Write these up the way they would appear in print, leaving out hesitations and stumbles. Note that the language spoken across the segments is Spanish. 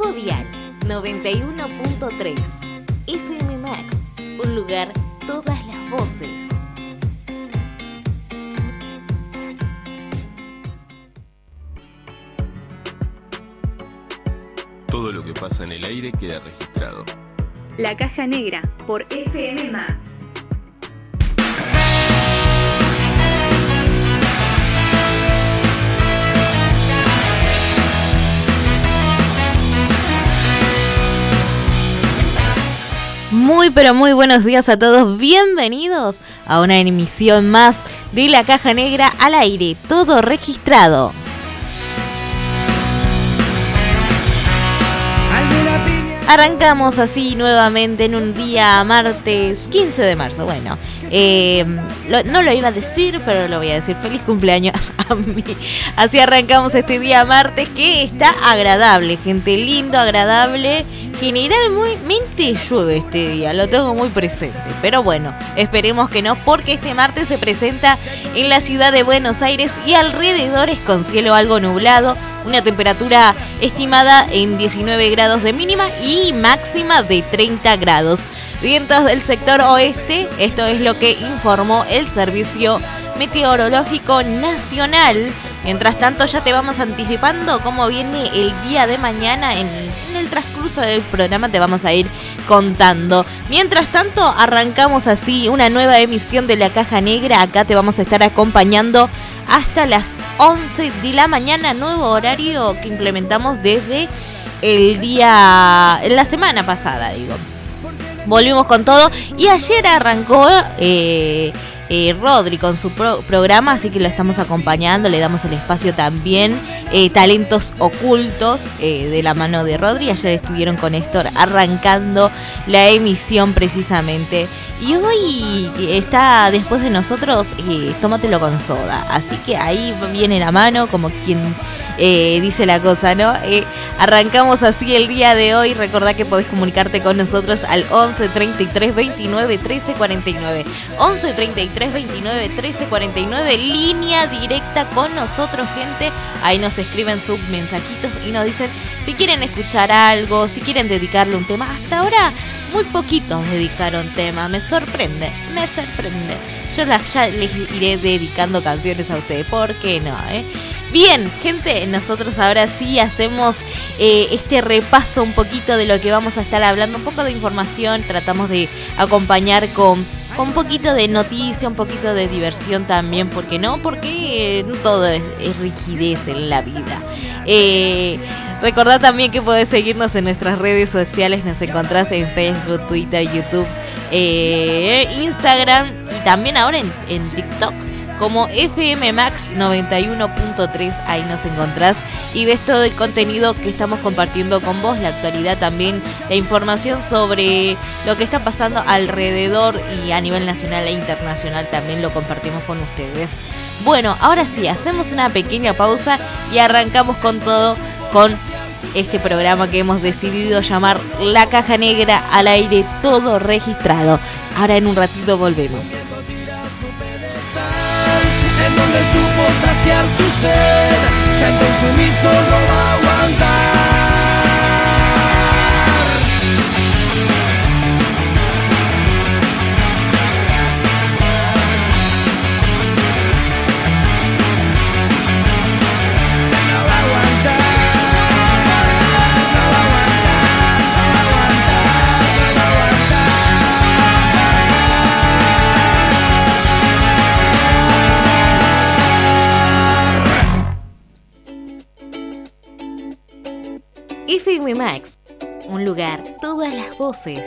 Nuevo dial 91.3 FM Max, un lugar, todas las voces. Todo lo que pasa en el aire queda registrado. La Caja Negra por FM Más. Muy pero muy buenos días a todos, bienvenidos a una emisión más de La Caja Negra al aire, todo registrado. Arrancamos así nuevamente en un día martes 15 de marzo. Bueno, no lo iba a decir, pero lo voy a decir. Feliz cumpleaños a mí. Así arrancamos este día martes que está agradable, gente, lindo, agradable. Generalmente llueve este día, lo tengo muy presente. Pero bueno, esperemos que no, porque este martes se presenta en la ciudad de Buenos Aires y alrededores con cielo algo nublado. Una temperatura estimada en 19 grados de mínima y máxima de 30 grados. Vientos del sector oeste, esto es lo que informó el Servicio Meteorológico Nacional. Mientras tanto, ya te vamos anticipando cómo viene el día de mañana. En el transcurso del programa te vamos a ir contando. Mientras tanto, arrancamos así una nueva emisión de La Caja Negra. Acá te vamos a estar acompañando hasta las 11 de la mañana. Nuevo horario que implementamos desde la semana pasada, digo. Volvimos con todo y ayer arrancó Rodri con su programa, así que lo estamos acompañando, le damos el espacio también, talentos ocultos de la mano de Rodri. Ayer estuvieron con Néstor arrancando la emisión precisamente. Y hoy está después de nosotros Tómatelo con Soda, así que ahí viene la mano como quien dice la cosa, ¿no? Arrancamos así el día de hoy. Recordá que podés comunicarte con nosotros al 11 33 29 13 49. 11 33 29 13 49, línea directa con nosotros, gente. Ahí nos escriben sus mensajitos y nos dicen si quieren escuchar algo, si quieren dedicarle un tema. Hasta ahora muy poquitos dedicaron tema, me sorprende. Yo ya les iré dedicando canciones a ustedes, ¿por qué no? Bien, gente, nosotros ahora sí hacemos este repaso un poquito de lo que vamos a estar hablando, un poco de información, tratamos de acompañar con un poquito de noticia, un poquito de diversión también, ¿por qué no? Porque no todo es rigidez en la vida. Recordá también que podés seguirnos en nuestras redes sociales, nos encontrás en Facebook, Twitter, YouTube, Instagram y también ahora en TikTok como FM Max 91.3, ahí nos encontrás y ves todo el contenido que estamos compartiendo con vos, la actualidad también, la información sobre lo que está pasando alrededor y a nivel nacional e internacional también lo compartimos con ustedes. Bueno, ahora sí, hacemos una pequeña pausa y arrancamos con todo, con este programa que hemos decidido llamar La Caja Negra al aire, todo registrado. Ahora en un ratito volvemos. En donde supo saciar su sed, el consumiso no va a aguantar. FM Max, un lugar, todas las voces.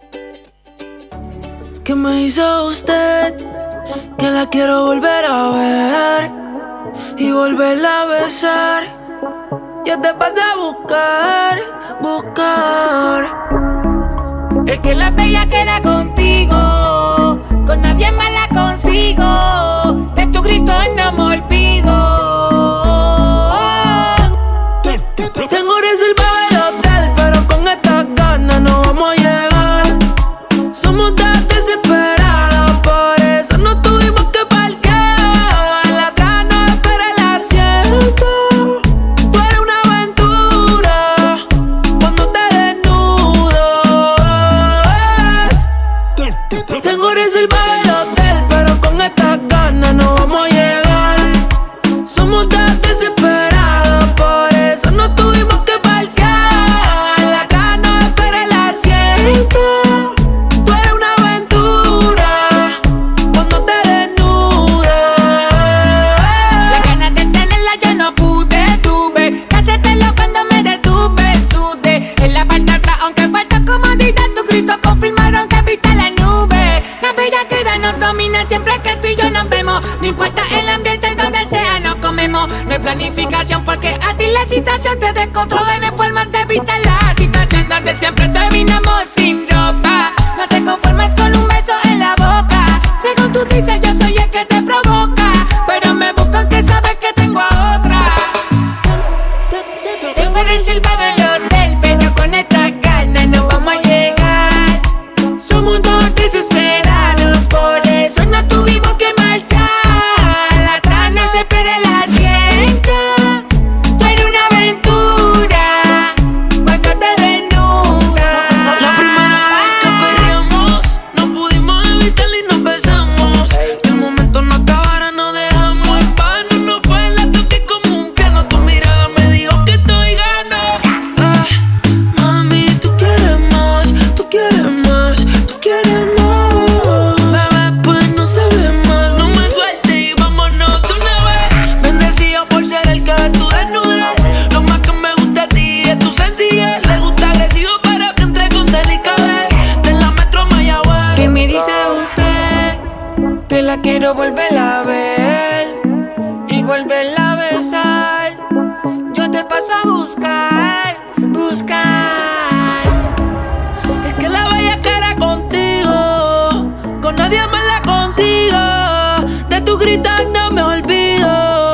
¿Qué me hizo usted? Que la quiero volver a ver y volverla a besar. Yo te pasé a buscar. Es que la bella queda contigo, con nadie más la consigo. De tu grito no me olvido. Tengo reservado el hotel, pero con estas ganas no vamos a llegar. Somos tan desesperados, por eso no tuvimos que parquear. La gana espera el asiento. Tú eres una aventura. situación, porque a ti la situación te descontrola. En forma de evitar la situación donde siempre terminamos sin ropa. No te conformes con un beso en la boca. Según tú dices, yo soy el que te provoca, pero me buscan que sabes que tengo a otra. Tengo reservado el hotel, pero con esta gana no vamos a llegar. Somos dos desesperados, por eso no tuvimos que marchar. Atrás no se pierde el asiento. Tú eres una aventura cuando te desnudas. La primera vez que perreamos, no pudimos evitarlo y nos besamos. Que el momento no acabara, no dejamos en vano. No fue el acto que como un piano. Tu mirada me dijo que estoy gano. Mami, tú quieres más, tú quieres más, tú quieres más. Bebé, pues no se ve más. No me sueltes y vámonos de una vez. Bendecido por ser el que tú desnudes. Lo más que me gusta a ti es tu sencillez. Le gusta agresivo, pero que entre con delicadez. De la Metro a Mayagüez. ¿Qué me dice usted? Que la quiero volver a ver y volverla a besar. Yo te paso a buscar, buscar. Es que la bella cara contigo, con nadie más la consigo. De tu gritar no me olvido.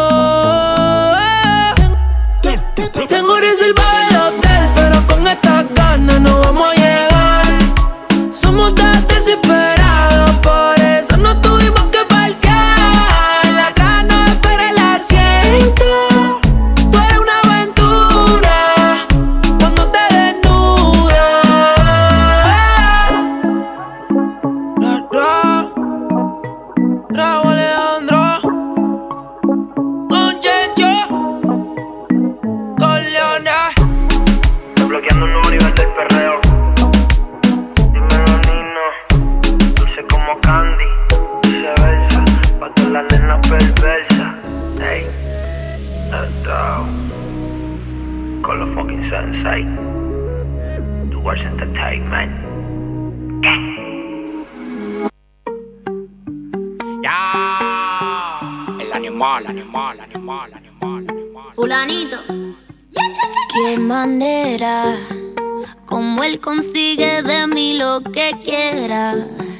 Tengo reservado el hotel, pero con estas ganas no vamos a llegar. Somos tan desesperados, por eso no tuvimos que parquear. La gana espera el asiento. Tú eres una aventura cuando te desnudas. Raúl Alejandro con Checho, con Leona. Bloqueando un nuevo nivel del perreo. Dímelo, Nino. Dulce como candy, viceversa. Pa' todas las nenas perversas. Ey, let's go. Con los fucking sensei. Towards entertainment. El animal. Fulanito. Qué manera, como él consigue de mí lo que quiera.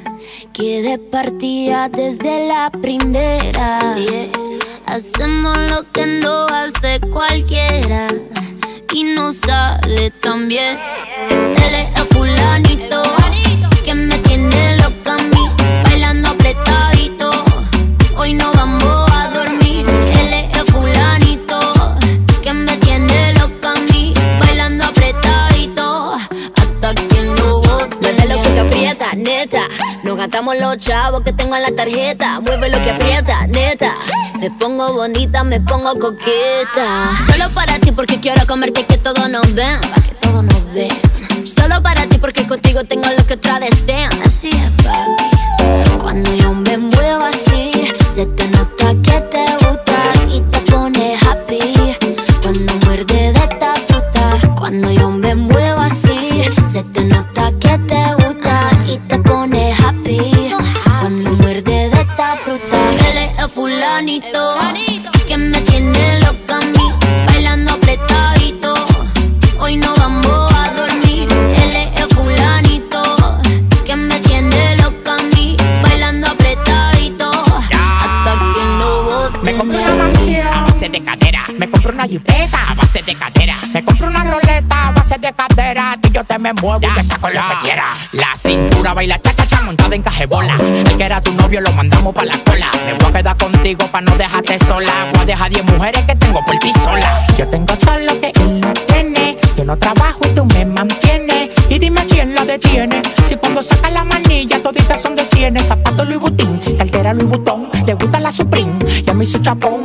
Que de partida desde la primera. Así es. Hacemos lo que no hace cualquiera y no sale tan bien. Él es el fulanito que me tiene loca a mí, bailando apretadito. Hoy no vamos a dormir. Él es el fulanito que me tiene loca a mí, bailando apretadito hasta que lo bote. Mueve lo que aprieta, neta. Nos gastamos los chavos que tengo en la tarjeta. Mueve lo que aprieta, neta. Me pongo bonita, me pongo coqueta. Solo para ti porque quiero comerte y que todos nos ven. Pa' que todos nos ven. Solo para ti porque contigo tengo lo que otras desean. Así es, papi. Cuando yo me muevo así, se te nota que te gusta y te pone happy. Cuando muerde de esta fruta. Cuando yo me muevo así, se te nota que te gusta y te pone happy. Cuando muerde de esta fruta. Él es el fulanito que me tiene loca a mí, bailando apretadito. Hoy no vamos a dormir. Él es el fulanito que me tiene loca a mí, bailando apretadito hasta que lo bote. Me compré una mansión a base de cadera. Me compré una jipeta a base de cadera. Me compré una roleta a base de cadera. Y yo te me muevo y te saco lo que quiera. La cintura baila cha-cha-cha montada en cajebola. El que era tu novio lo mandamos pa' la cola. Me voy a quedar contigo pa' no dejarte sola. Voy a dejar 10 mujeres que tengo por ti sola. Yo tengo todo lo que él no tiene. Yo no trabajo y tú me mantienes. Y dime quién la detiene. Si cuando saca la manilla toditas son de cienes. Zapato Louis Vuitton, cartera Louis Vuitton. Le gusta la Supreme y a mí su chapón.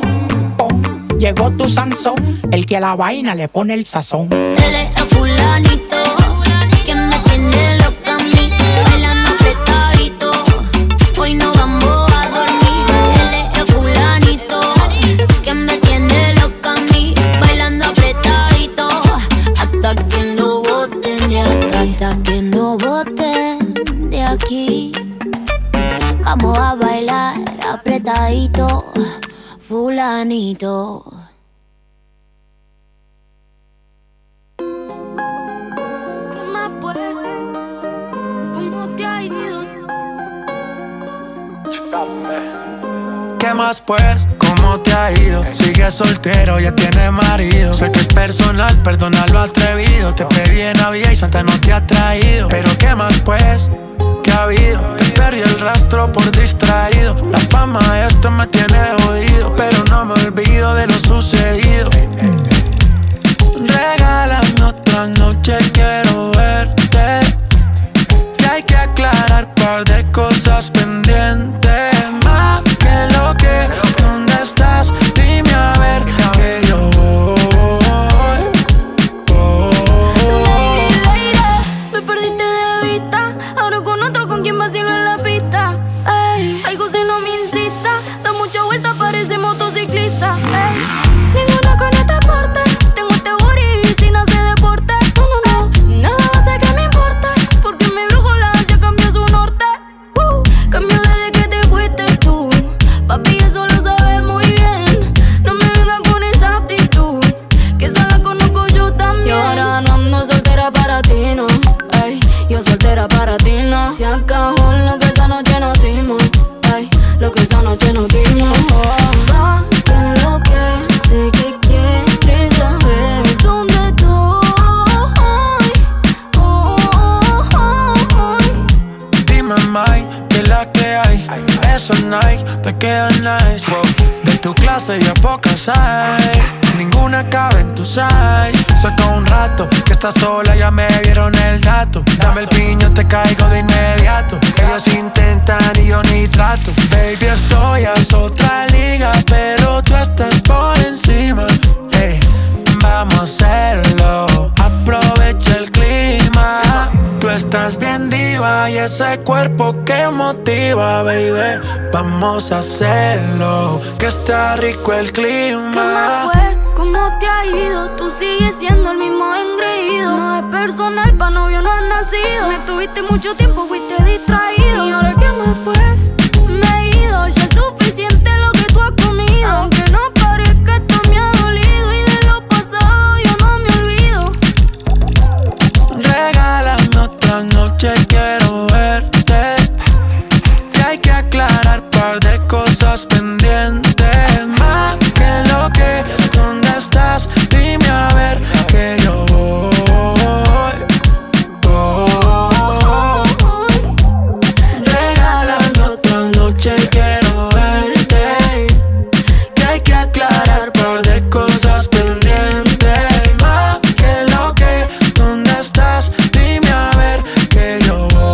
Llegó tu Sansón, el que a la vaina le pone el sazón. Él es el fulanito que me tiene loca a mí, bailando apretadito. Hoy no vamos a dormir. Él es el fulanito que me tiene loca a mí, bailando apretadito hasta que no boten de aquí. Hasta que no boten de aquí. Vamos a bailar. apretadito, fulanito. ¿Qué más pues? ¿Cómo te ha ido? Sigues soltero, ya tienes marido. Sé que es personal, perdona lo atrevido. Te pedí en Navidad y Santa no te ha traído. Pero ¿qué más pues? ¿Qué ha habido? Te perdí el rastro por distraído. La fama de esto me tiene jodido, pero no me olvido de lo sucedido. Regálame otra noche, quiero verte. Que hay que aclarar par de cosas pendientes. Más que lo que, ¿dónde estás? Dime a ver que yo voy. Lady, me perdiste de vista. Ahora con otro, ¿con quien vacilo en la pista? Ey, algo si no me incita. Da mucha vuelta, parece motociclista. Ey, ninguna con este porte. Tengo este booty sin hacer deporte. No, no, no, nada va a hacer que me importe. Porque mi brújula ya cambió su norte. Cambió desde que te fuiste tú. Papi, eso lo sabes muy bien. No me vengas con esa actitud, que esa la conozco yo también. Y ahora no ando soltera para ti, no. Ey, yo soltera para ti, no. Se acabó lo que esa noche nos dimos. Ey, lo que esa noche nos dimos. Va, que lo que sé que quieres saber dónde estoy. Dime, Mike, que la que hay. Esos Nike te quedan nice, wow. De tu clase ya pocas hay. Ninguna cabe en tu size. Saca un rato que estás sola, ya me dieron el dato. Dame el piño, te caigo de inmediato. Ellos intentan y yo ni trato. Baby, esto ya es otra liga, pero tú estás por encima. Hey, vamos a hacerlo, aprovecha el clima. Tú estás bien diva y ese cuerpo que motiva, baby. Vamos a hacerlo, que está rico el clima. ¿Qué más fue? ¿Cómo te ha ido? Tú sigues siendo el mismo engreído. No es personal, pa' novio no has nacido. Me tuviste mucho tiempo, fuiste distraído. ¿Y ahora qué más pues? Me he ido, ya es suficiente lo que tú has comido. Aunque no parezca, esto me ha dolido. Y de lo pasado yo no me olvido. Regálame otra noche, quiero verte. Que hay que aclarar par de cosas pendientes. Más que lo que, ¿dónde estás? Dime a ver que yo voy. Regálame otra noche, quiero verte. Que hay que aclarar par de cosas pendientes. Más que lo que, ¿dónde estás? Dime a ver que yo voy.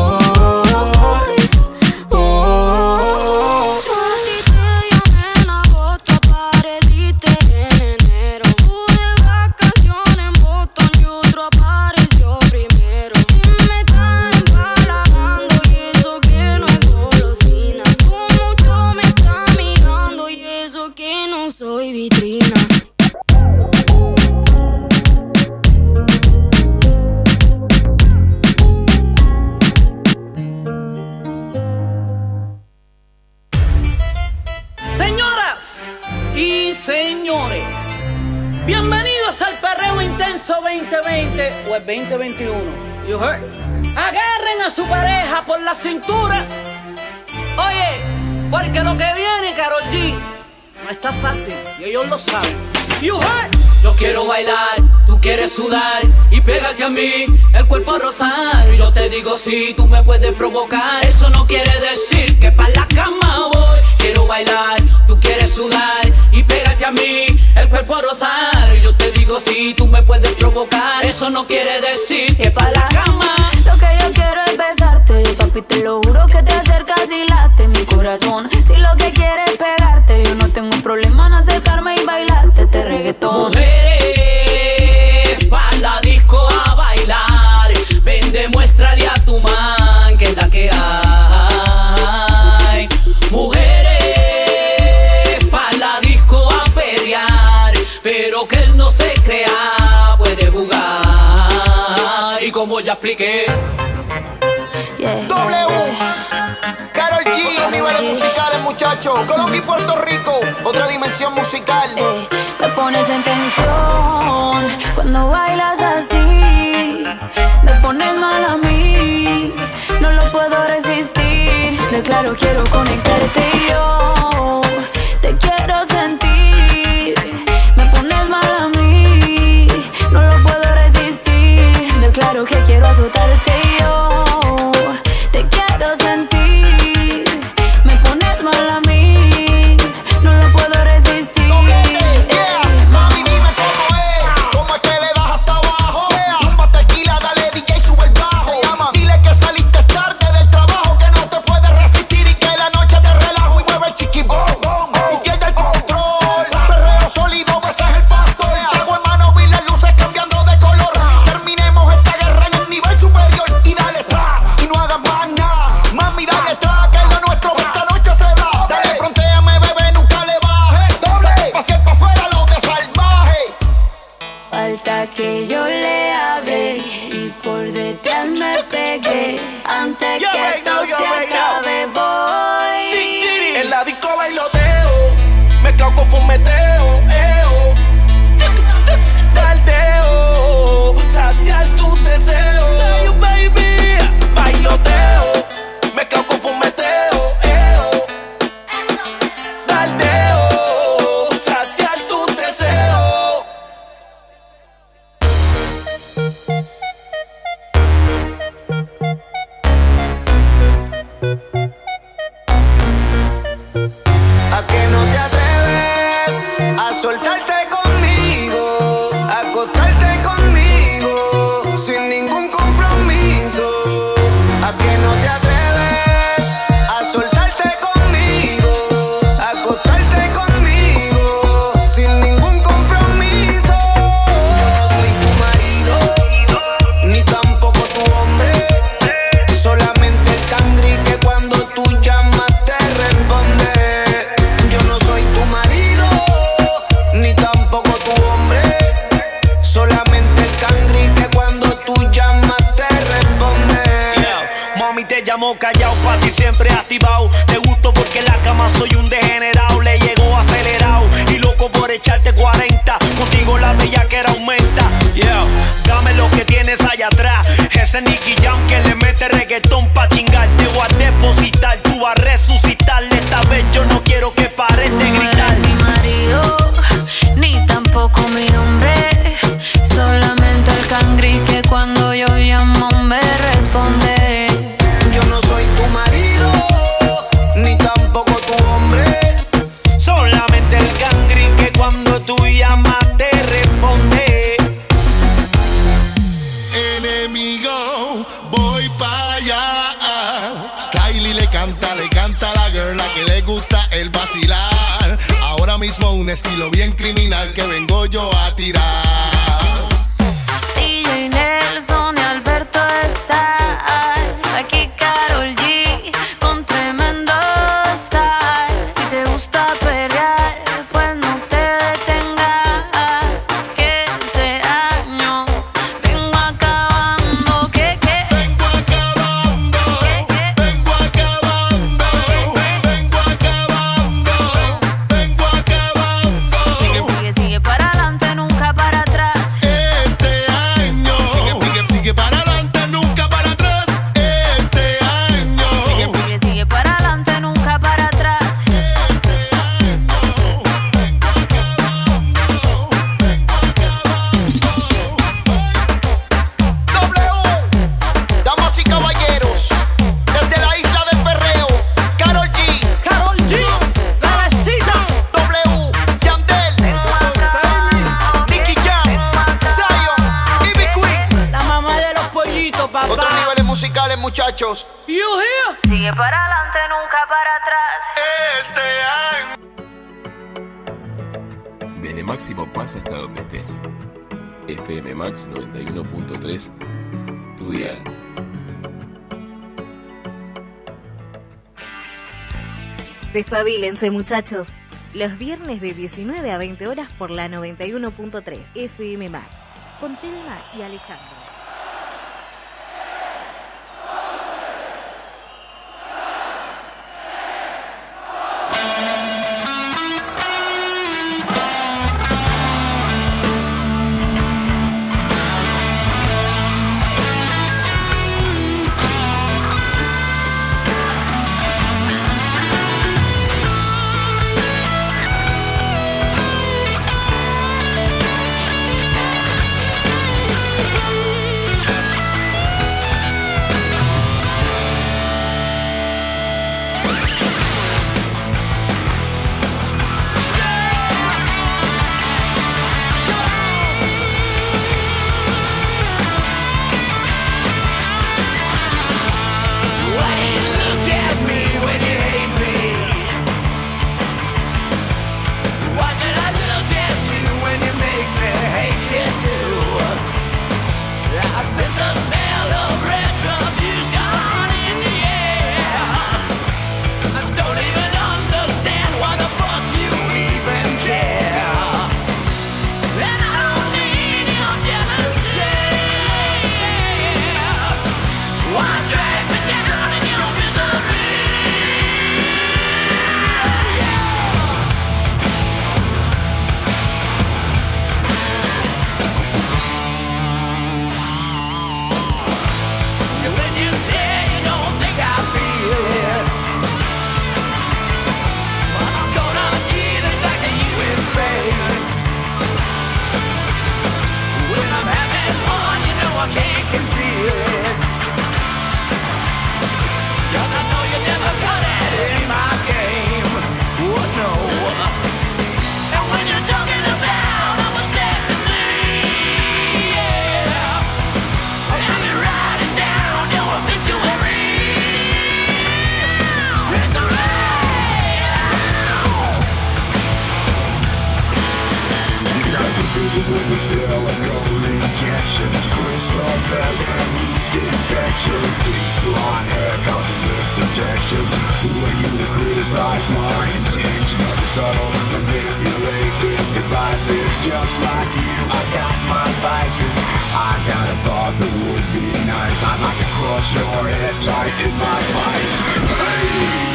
Yo a ti te llamé en agosto, apareciste en enero. Tú de vacaciones en Boston y otro apareció primero. Y me estás empalagando y eso que no es golosina. Tú mucho me estás mirando y eso que no soy vitrina. Señoras y señores, bienvenidos al Perreo Intenso 2020 o el 2021. You heard? Agarren a su pareja por la cintura. Oye, porque lo que viene, Karol G, no está fácil y ellos lo saben. You heard? Yo quiero bailar, tú quieres sudar y pégate a mí, el cuerpo a rozar. Yo te digo sí, tú me puedes provocar. Eso no quiere decir que pa' la cama voy. Quiero bailar, tú quieres sudar y pégate a mí, el cuerpo a rozar. Yo te digo sí, tú me puedes provocar. Eso no quiere decir que pa' la cama. Lo que yo quiero es besarte, yo papi te lo juro que te acercas y late mi corazón. Si lo que quieres es pegarte, yo no tengo problema en acercarme y bailarte este reggaetón. Mujeres, pa' la disco a bailar. Ven, demuéstrale a tu man que es la que hay. Mujeres, pa' la disco a pelear. Pero que él no se crea, puede jugar. Y como ya expliqué, W, Karol G, niveles musicales, muchachos. Colombia y Puerto Rico, otra dimensión musical. Me pones en tensión cuando bailas así. Me pones mal a mí, no lo puedo resistir. Declaro pero quiero conectarte y yo te quiero sentir. Me pones mal a mí, no lo puedo resistir. Declaro que quiero azotarte y yo te quiero sentir. Me pones mal a mí, no lo puedo resistir. Mami, dime cómo es que le das hasta abajo. Tumba tequila, dale DJ, sube el bajo. Dile que saliste tarde del trabajo, que no te puedes resistir y que la noche te relajo y mueve el chiqui boom. Y pierde el control. Perreo sólido, ese es el factor. Trago en mano, vi las luces cambiando de color. Terminemos esta guerra en el nivel superior y dale tra, y no hagas más nada. Mami, dale tra, que lo nuestro esta noche se da. Dale, frontéame, bebé, nunca le bajes. Pase pa' afuera lo de salvaje. Falta que yo le hable y por detrás me pegué. Antes que esto se acabe voy. En la disco bailoteo, mezclado con fumeteo, tardeo, saciar tus deseos. Say you baby, bailoteo, mezclado con fumeteo, tardeo, saciar tus deseos. ¿A que no te atreves a soltarte conmigo, a acostarte conmigo sin ningún compromiso? ¿A que no te atreves a soltarte conmigo, a acostarte conmigo sin ningún compromiso? Yo no soy tu marido, ni tampoco tu hombre, solamente el cangri que cuando tú llamas te responde. Yo no soy tu marido, ni tampoco tu hombre, solamente el cangri que cuando tú llamas te responde. Mami, te llamo callao, pa' ti siempre activado. Te gusto porque en la cama soy un degenerado. Le llego acelerado y loco por echarte 40. Contigo la bellaquera aumenta. Dame lo que tienes allá atrás. Ese Nicky Jam que le mete reggaetón pa' chingar. Te voy a depositar, tú vas a resucitar. Esta vez yo no quiero que pares de gritar. No eres mi marido, ni tampoco mi hombre, solamente el cangri que cuando yo llamo me responde. Yo no soy tu marido, ni tampoco tu hombre, solamente el cangri que cuando tú llamas te responde. Enemigo, voy pa' allá. Style le canta a la girl a que le gusta el vacilar. Ahora mismo un estilo bien criminal que vengo yo a tirar. DJ Nelson y Alberto están aquí, Karol G con tremendo style. Si te gusta perrear, pues no te detengas, que este año vengo acabando. ¿Qué? Vengo acabando, vengo acabando, vengo acabando, vengo acabando. Sigue para adelante, nunca para atrás. Este año, sigue para adelante, nunca para atrás. Este año, Sigue para adelante, nunca para atrás. Damas y caballeros, desde la isla del perreo, Karol G, la besita, W, Yandel, Nicky Jam, Zion y Big Queen. la mamá de los pollitos, papá. Otros niveles musicales, muchachos. You hear? Sigue para adelante, nunca para atrás. Desde Máximo pasa hasta donde estés. FM Max 91.3, tu día. Despabilense, muchachos. Los viernes de 19 a 20 horas por la 91.3 FM Max. Con Telma y Alejandro. injections, crystal memories, infections, bleach blonde hair, constant projections. Who are you to criticize my intention? Subtle manipulated devices, just like you. I got my vices. I got a thought that would be nice. I'd like to crush your head tight in my vice. Hey.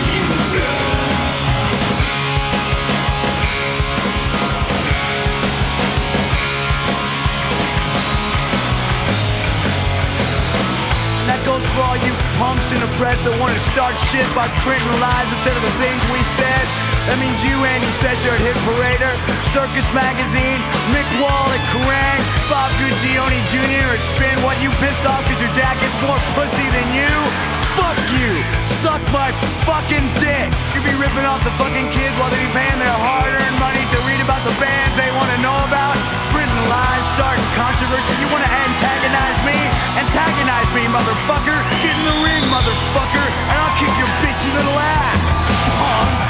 That goes for all you punks in the press that want to start shit by printing lies instead of the things we said. That means you, Andy Sesser at Hit Parader, Circus Magazine, Mick Wall at Kerrang, Bob Guccione Jr. at Spin. What, you pissed off because your dad gets more pussy than you? Fuck you! Suck my fucking dick! You be ripping off the fucking kids while they be paying their hard-earned money to read about the bands they want to know about? Printing lies, starting controversy. You want to antagonize me? Antagonize me, motherfucker! Get in the ring, motherfucker! And I'll kick your bitchy little ass! Punk!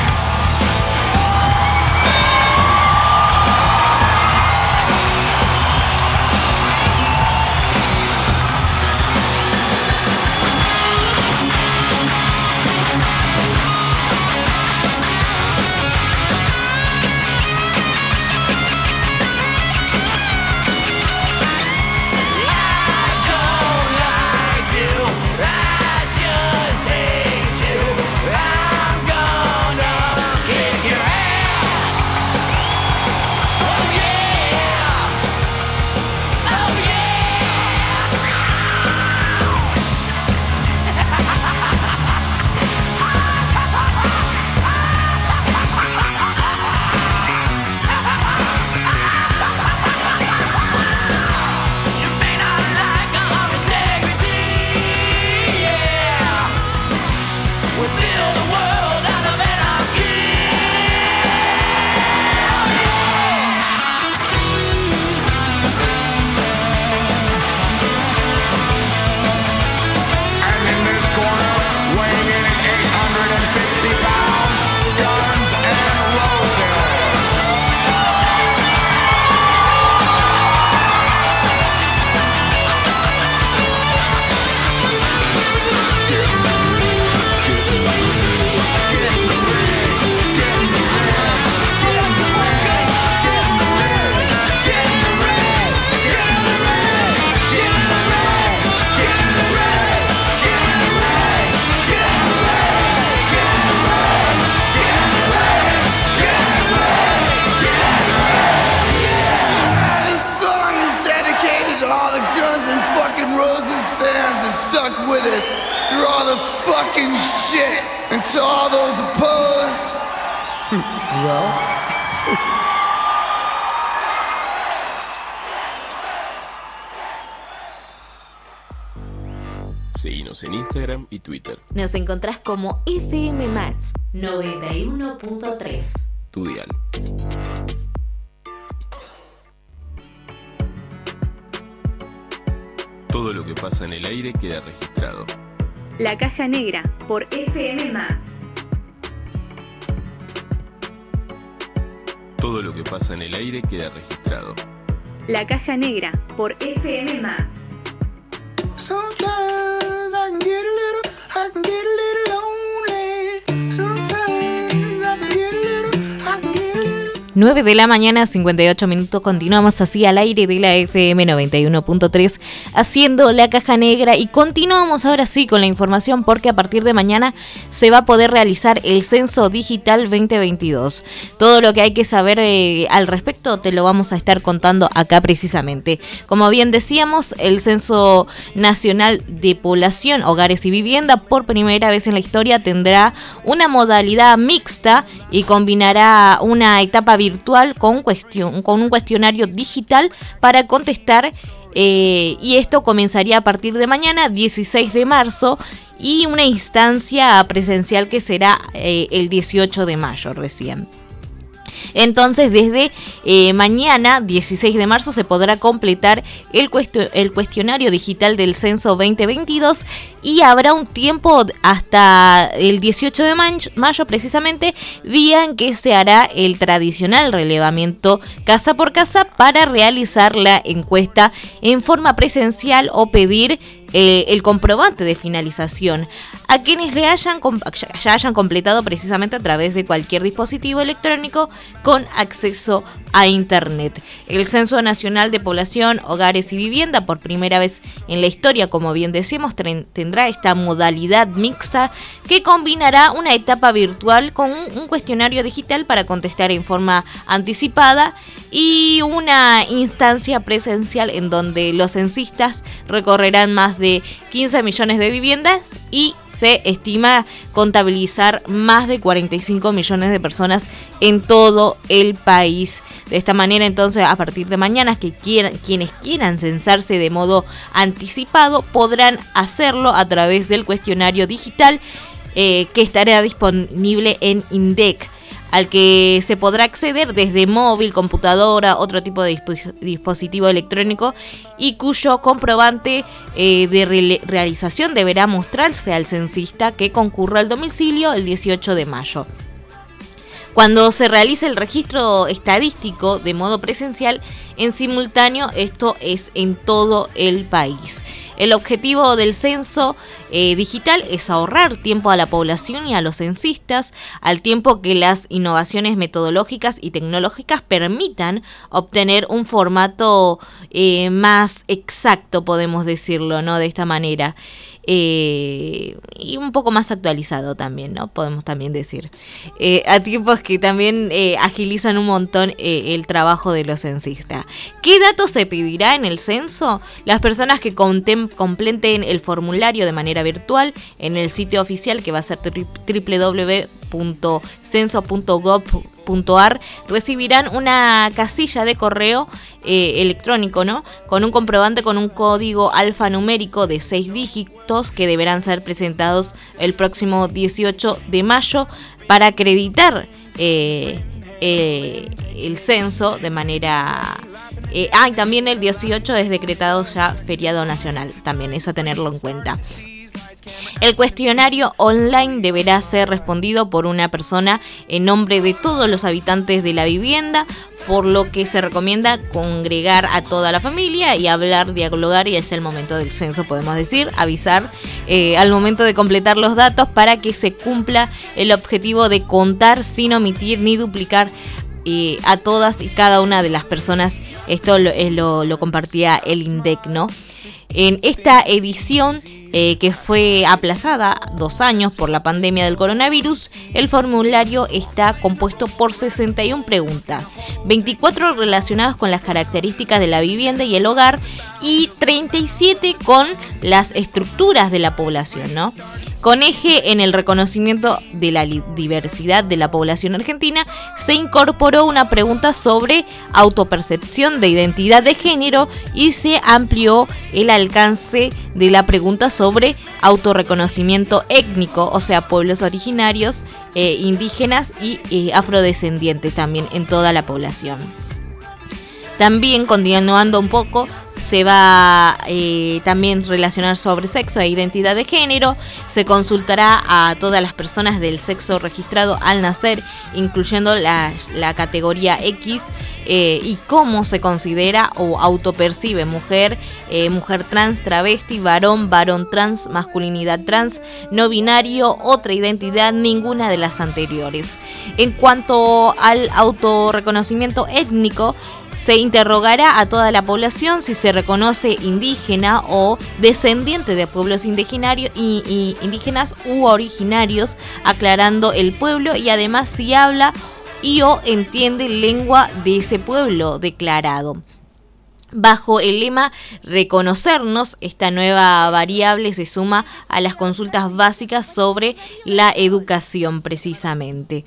To all those opposed, well. Seguinos en Instagram y Twitter. Nos encontrás como FM Max 91.3. Tu dial. Todo lo que pasa en el aire queda registrado. La Caja Negra por FM Max. Todo lo que pasa en el aire queda registrado. La Caja Negra por FM Max. Sometimes I can get a little lonely. Sometimes I can get a little 9 de la mañana, 58 minutos. Continuamos así al aire de la FM 91.3 haciendo la Caja Negra y continuamos ahora sí con la información porque a partir de mañana se va a poder realizar el Censo Digital 2022. Todo lo que hay que saber al respecto te lo vamos a estar contando acá precisamente. Como bien decíamos, el Censo Nacional de Población, Hogares y Vivienda por primera vez en la historia tendrá una modalidad mixta y combinará una etapa virtual con un cuestionario digital para contestar y esto comenzaría a partir de mañana 16 de marzo y una instancia presencial que será el 18 de mayo recién. Entonces, desde mañana, 16 de marzo, se podrá completar el cuestionario digital del Censo 2022 y habrá un tiempo hasta el 18 de mayo, precisamente, día en que se hará el tradicional relevamiento casa por casa para realizar la encuesta en forma presencial o pedir el comprobante de finalización a quienes ya hayan completado precisamente a través de cualquier dispositivo electrónico con acceso a Internet. El Censo Nacional de Población, Hogares y Vivienda, por primera vez en la historia, como bien decimos, tendrá esta modalidad mixta que combinará una etapa virtual con un cuestionario digital para contestar en forma anticipada y una instancia presencial en donde los censistas recorrerán más de 15 millones de viviendas y se estima contabilizar más de 45 millones de personas en todo el país. De esta manera, entonces, a partir de mañana, quienes quieran censarse de modo anticipado podrán hacerlo a través del cuestionario digital que estará disponible en INDEC, al que se podrá acceder desde móvil, computadora, otro tipo de dispositivo electrónico y cuyo comprobante de realización deberá mostrarse al censista que concurra al domicilio el 18 de mayo. Cuando se realice el registro estadístico de modo presencial, en simultáneo, esto es en todo el país. El objetivo del censo digital es ahorrar tiempo a la población y a los censistas, al tiempo que las innovaciones metodológicas y tecnológicas permitan obtener un formato más exacto, podemos decirlo, ¿no? De esta manera. Y un poco más actualizado también, ¿no? Podemos también decir. A tiempos que también agilizan un montón el trabajo de los censistas. ¿Qué datos se pedirá en el censo? Las personas que completen el formulario de manera virtual en el sitio oficial, que va a ser www.censo.gov.ar, recibirán una casilla de correo electrónico, ¿no? Con un comprobante con un código alfanumérico de 6 dígitos que deberán ser presentados el próximo 18 de mayo para acreditar el censo de manera... y también el 18 es decretado ya feriado nacional, también eso tenerlo en cuenta. El cuestionario online deberá ser respondido por una persona en nombre de todos los habitantes de la vivienda, por lo que se recomienda congregar a toda la familia y hablar, dialogar, y es el momento del censo, podemos decir, avisar al momento de completar los datos para que se cumpla el objetivo de contar sin omitir ni duplicar a todas y cada una de las personas. Esto lo compartía el INDEC, ¿no? En esta edición que fue aplazada 2 años por la pandemia del coronavirus, el formulario está compuesto por 61 preguntas, 24 relacionadas con las características de la vivienda y el hogar y 37 con las estructuras de la población, ¿no? Con eje en el reconocimiento de la diversidad de la población argentina, se incorporó una pregunta sobre autopercepción de identidad de género y se amplió el alcance de la pregunta sobre autorreconocimiento étnico, o sea, pueblos originarios, indígenas y afrodescendientes también en toda la población. También, continuando un poco, se va también relacionar sobre sexo e identidad de género. Se consultará a todas las personas del sexo registrado al nacer, incluyendo la categoría X, y cómo se considera o autopercibe: mujer, mujer trans, travesti, varón, varón trans, masculinidad trans, no binario, otra identidad, ninguna de las anteriores. En cuanto al autorreconocimiento étnico, se interrogará a toda la población si se reconoce indígena o descendiente de pueblos indígenas u originarios, aclarando el pueblo y además si habla y o entiende lengua de ese pueblo declarado. Bajo el lema Reconocernos, esta nueva variable se suma a las consultas básicas sobre la educación, precisamente.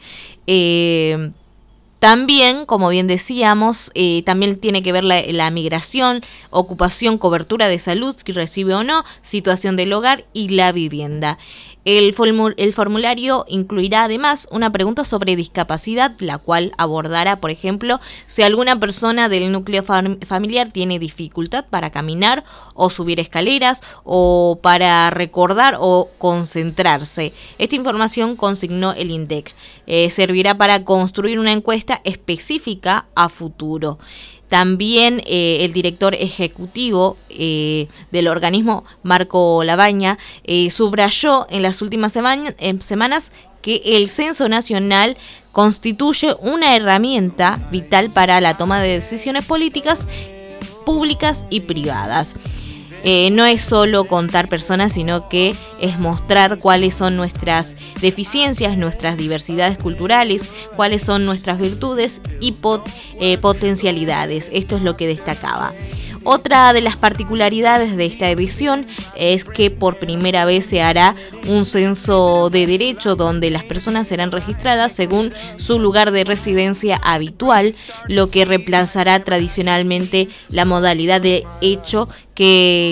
También, como bien decíamos, también tiene que ver la migración, ocupación, cobertura de salud, si recibe o no, situación del hogar y la vivienda. El formulario incluirá además una pregunta sobre discapacidad, la cual abordará, por ejemplo, si alguna persona del núcleo familiar tiene dificultad para caminar o subir escaleras o para recordar o concentrarse. Esta información consignó el INDEC. Servirá para construir una encuesta específica a futuro. También el director ejecutivo del organismo, Marco Labaña, subrayó en las últimas semanas que el Censo Nacional constituye una herramienta vital para la toma de decisiones políticas, públicas y privadas. No es solo contar personas, sino que es mostrar cuáles son nuestras deficiencias, nuestras diversidades culturales, cuáles son nuestras virtudes y potencialidades. Esto es lo que destacaba. Otra de las particularidades de esta edición es que por primera vez se hará un censo de derecho donde las personas serán registradas según su lugar de residencia habitual, lo que reemplazará tradicionalmente la modalidad de hecho que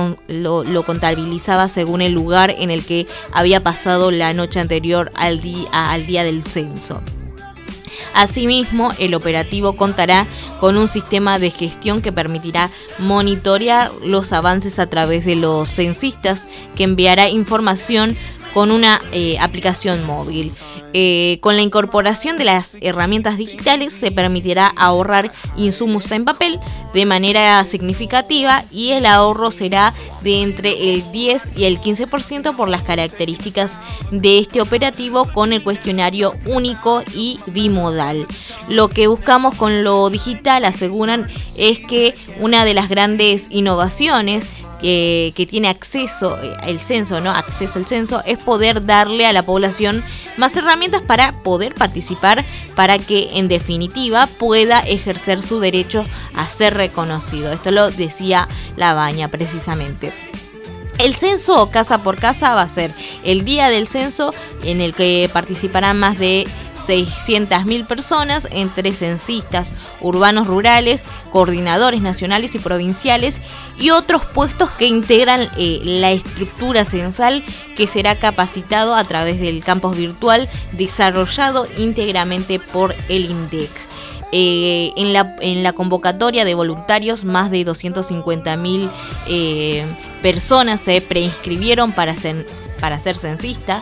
lo contabilizaba según el lugar en el que había pasado la noche anterior al día del censo. Asimismo, el operativo contará con un sistema de gestión que permitirá monitorear los avances a través de los censistas, que enviará información con una aplicación móvil. Con la incorporación de las herramientas digitales se permitirá ahorrar insumos en papel de manera significativa y el ahorro será de entre el 10 y el 15% por las características de este operativo con el cuestionario único y bimodal. Lo que buscamos con lo digital, aseguran, es que una de las grandes innovaciones que tiene acceso al censo, es poder darle a la población más herramientas para poder participar, para que en definitiva pueda ejercer su derecho a ser reconocido. Esto lo decía Labaña precisamente. El censo casa por casa va a ser el día del censo, en el que participarán más de 600.000 personas, entre censistas urbanos, rurales, coordinadores nacionales y provinciales y otros puestos que integran la estructura censal, que será capacitado a través del campus virtual desarrollado íntegramente por el INDEC. En la convocatoria de voluntarios, más de 250.000 personas se preinscribieron para ser censista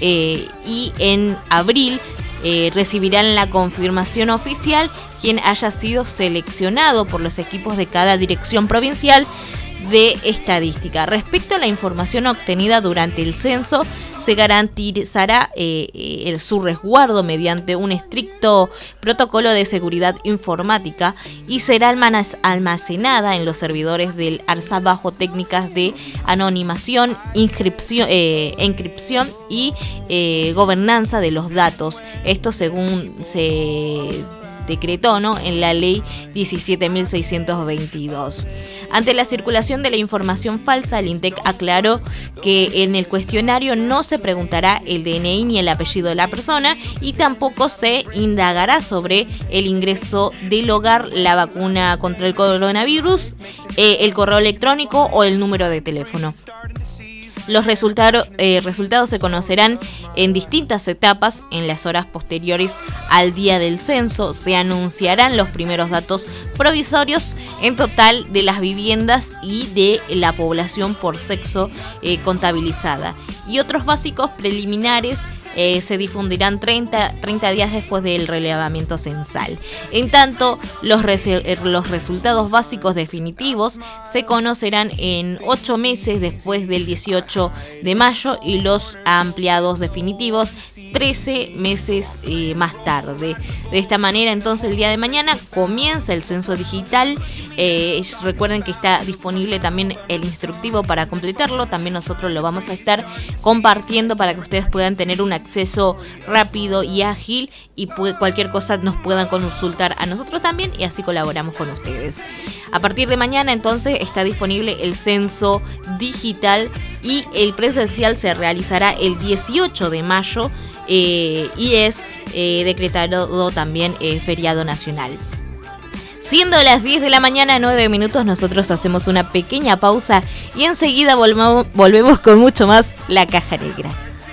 y en abril recibirán la confirmación oficial quien haya sido seleccionado por los equipos de cada dirección provincial de estadística. Respecto a la información obtenida durante el censo, se garantizará su resguardo mediante un estricto protocolo de seguridad informática y será almacenada en los servidores del ARSA bajo técnicas de anonimación, encripción y gobernanza de los datos. Esto según se decretó, ¿no?, en la ley 17.622. Ante la circulación de la información falsa, el INDEC aclaró que en el cuestionario no se preguntará el DNI ni el apellido de la persona y tampoco se indagará sobre el ingreso del hogar, la vacuna contra el coronavirus, el correo electrónico o el número de teléfono. Los resultados se conocerán en distintas etapas. En las horas posteriores al día del censo se anunciarán los primeros datos provisorios en total de las viviendas y de la población por sexo contabilizada. Y otros básicos preliminares se difundirán 30 días después del relevamiento censal. En tanto, los resultados básicos definitivos se conocerán en 8 meses después del 18 de mayo y los ampliados definitivos 13 meses más tarde. De esta manera, entonces, el día de mañana comienza el censo digital. Recuerden que está disponible también el instructivo para completarlo. También nosotros lo vamos a estar compartiendo para que ustedes puedan tener un acceso rápido y ágil y cualquier cosa nos puedan consultar a nosotros también y así colaboramos con ustedes. A partir de mañana, entonces, está disponible el censo digital y el presencial se realizará el 18 de mayo y es decretado también feriado nacional. Siendo las 10 de la mañana, 9 minutos, nosotros hacemos una pequeña pausa y enseguida volvemos con mucho más La Caja Negra.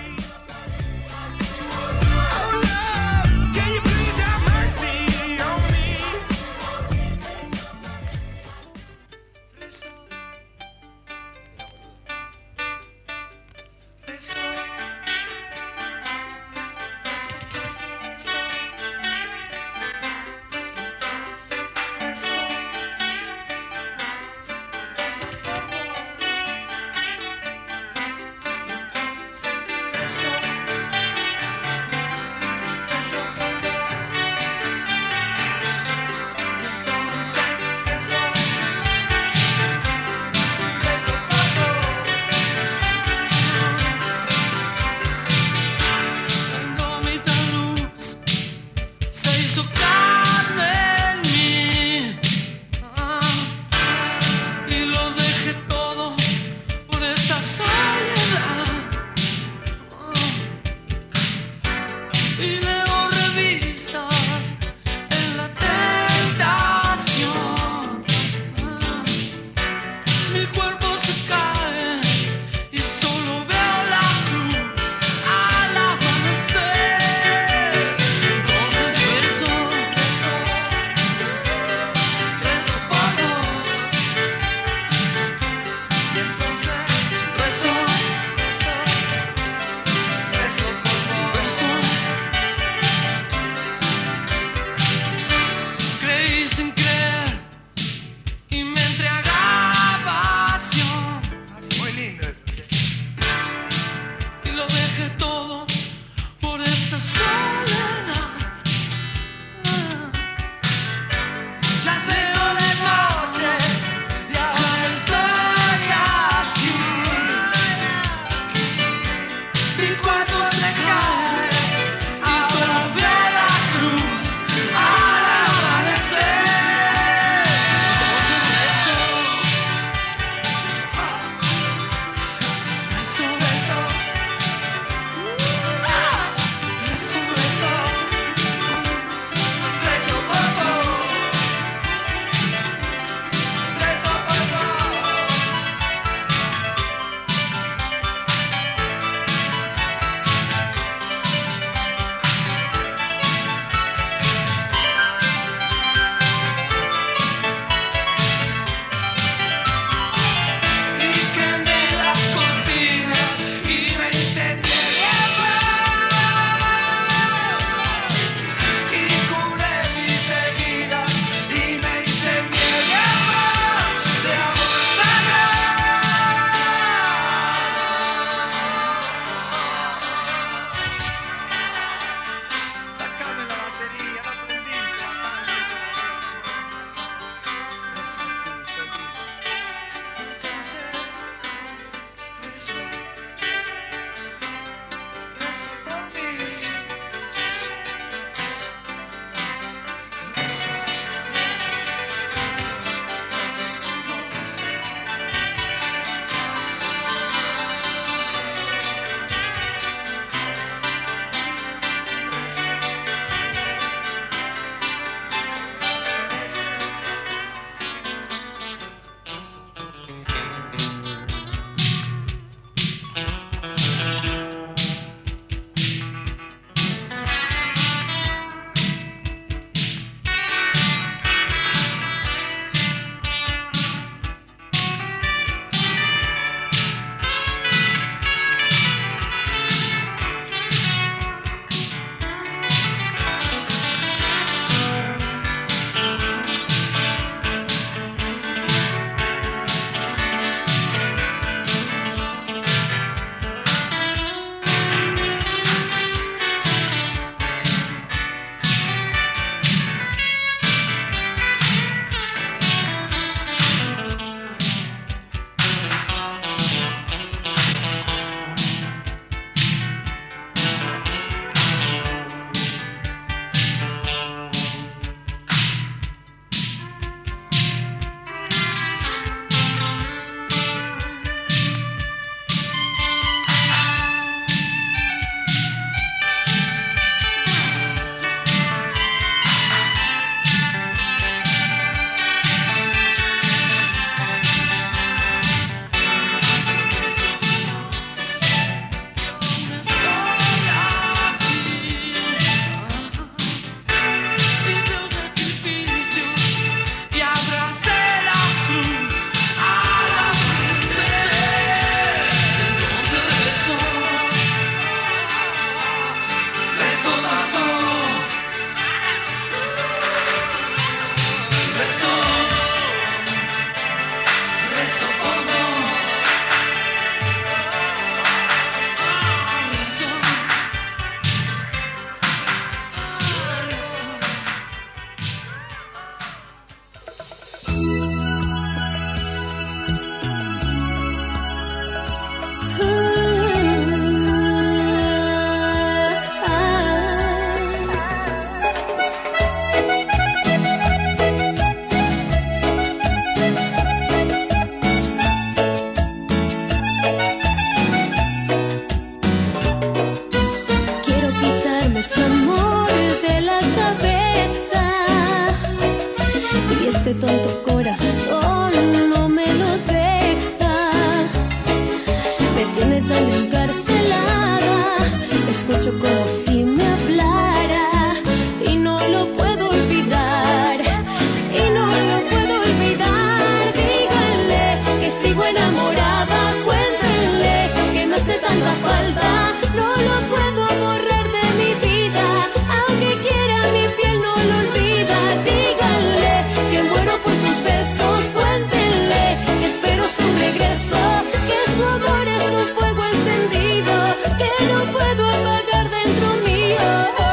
escucho como si me hablara y no lo puedo olvidar, y no lo puedo olvidar. Díganle que sigo enamorada, cuéntenle que me hace tanta falta, no lo puedo borrar de mi vida, aunque quiera mi piel no lo olvida. Díganle que muero por sus besos, cuéntenle que espero su regreso, que su amor es un fuego encendido que no puedo apagar dentro mío.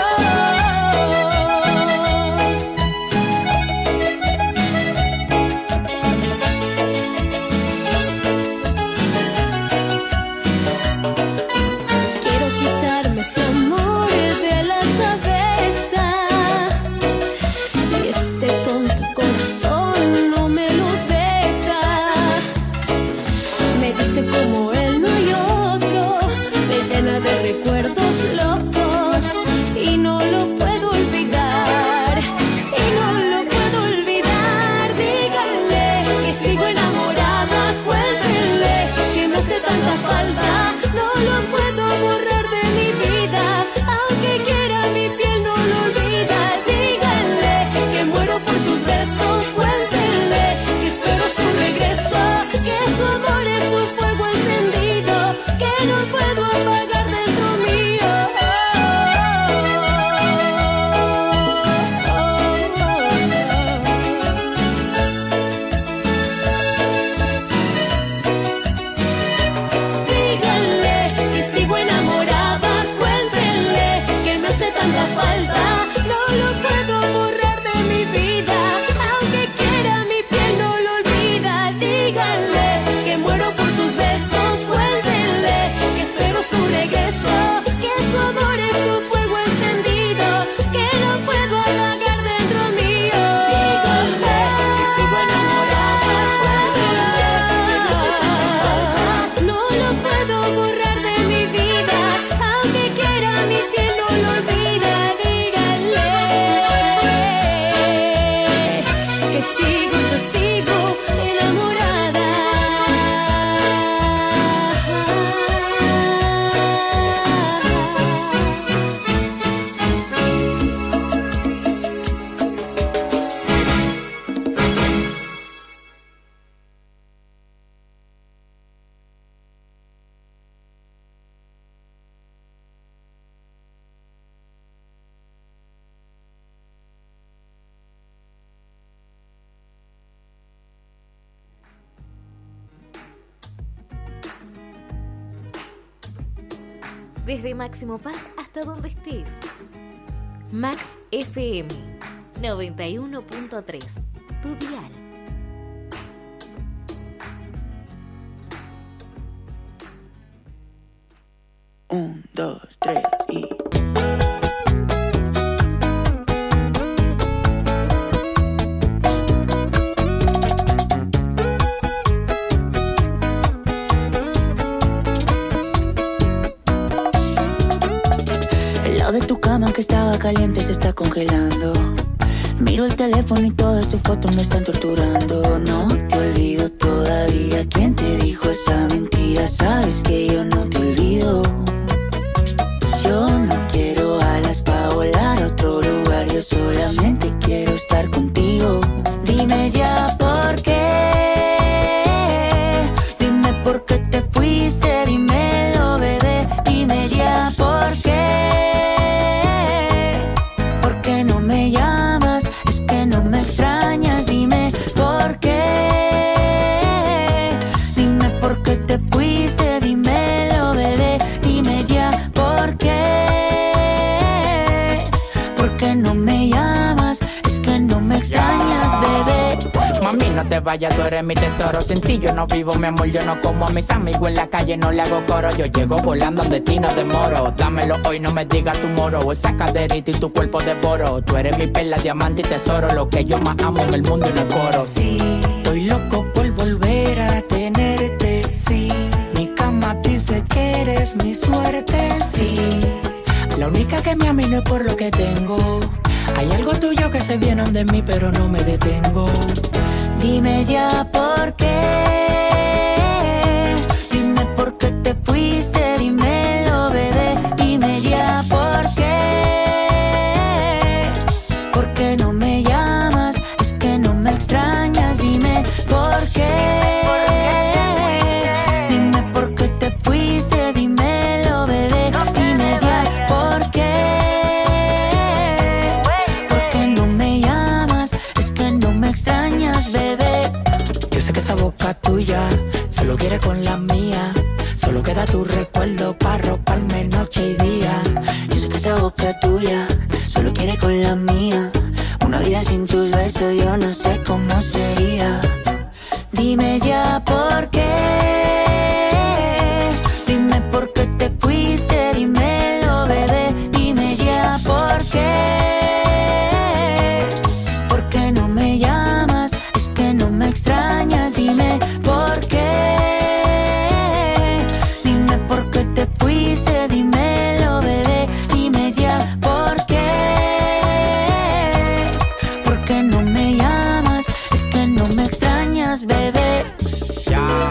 Quiero quitarme ese amor de la cabeza y este tonto corazón no me lo deja. Me dice como él no hay otro, me llena de recuerdos locos y no lo puedo olvidar, y no lo puedo olvidar. Díganle que sigo enamorada, cuéntenle que me hace tanta falta, no lo puedo borrar de mi vida, aunque quiera mi piel no lo olvida. Díganle que muero por sus besos, cuéntenle que espero su regreso, que su amor es un fuego encendido que no puedo apagar dentro mío. Díganle que sigo enamorada, cuéntenle que me hace tanta falta, no lo puedo borrar de mi vida, aunque quiera mi piel no lo olvida. Díganle que muero por sus besos, cuéntenle que espero su regreso, que su amor es un fuego encendido que no puedo apagar dentro mío. Díganle que sigo enamorada, cuéntenle que me hace tanta falta, no lo puedo borrar de mi vida, aunque quiera mi piel no lo olvida. Díganle que sigo, yo sigo enamorada. Desde Máximo Paz hasta donde estés. Max FM 91.3, tu dial. Un, dos, tres y... El lado de tu cama que estaba caliente se está congelando. Miro el teléfono y todas tus fotos me están torturando. No te olvido todavía. ¿Quién te dijo esa mentira? Sabes que yo no te olvido. Yo no quiero alas pa' volar a otro lugar. Yo solamente quiero estar contigo. Dime ya por qué. Dime por qué te fuiste. Dímelo, bebé. Dime ya por qué. ¿Por qué no me llamas? Es que no me extrañas. Dime por qué. Dime por qué te fuiste. Dímelo, bebé. Dime ya por qué. ¿Por qué no me llamas? Es que no me extrañas, bebé. Mami, no te vayas, tú eres mi tesoro. Sin ti yo no vivo, mi amor, yo no como a mis amigos en la calle, no le hago coro. Yo llego volando donde ti no demoro. Dámelo hoy, no me digas tu moro. Esa caderita y tu cuerpo devoro. Tú eres mi perla, diamante y tesoro. Lo que yo más amo en el mundo y no el coro. Sí, estoy loco por volver a tenerte. Sí, mi cama dice que eres mi suerte. Sí, la única que me ama y no es por lo que tengo. Hay algo tuyo que se viene de mí, pero no me detengo. Dime ya por qué. Dime por qué te fuiste. Dímelo, bebé. Dime ya boca tuya, solo quiere con la mía. Solo queda tu recuerdo para roparme noche y día. Yo sé que esa boca tuya solo quiere con la mía. Una vida sin tus besos yo no sé cómo sería. Dime ya por qué. Dime por qué te fuiste, dímelo, bebé. Dime ya por qué. ¿Por qué no me llamas? Es que no me extrañas. Dime por qué. Dime por qué te fuiste, dímelo, bebé. Dime ya por qué. ¿Por qué no me llamas? Es que no me extrañas, bebé. Ya.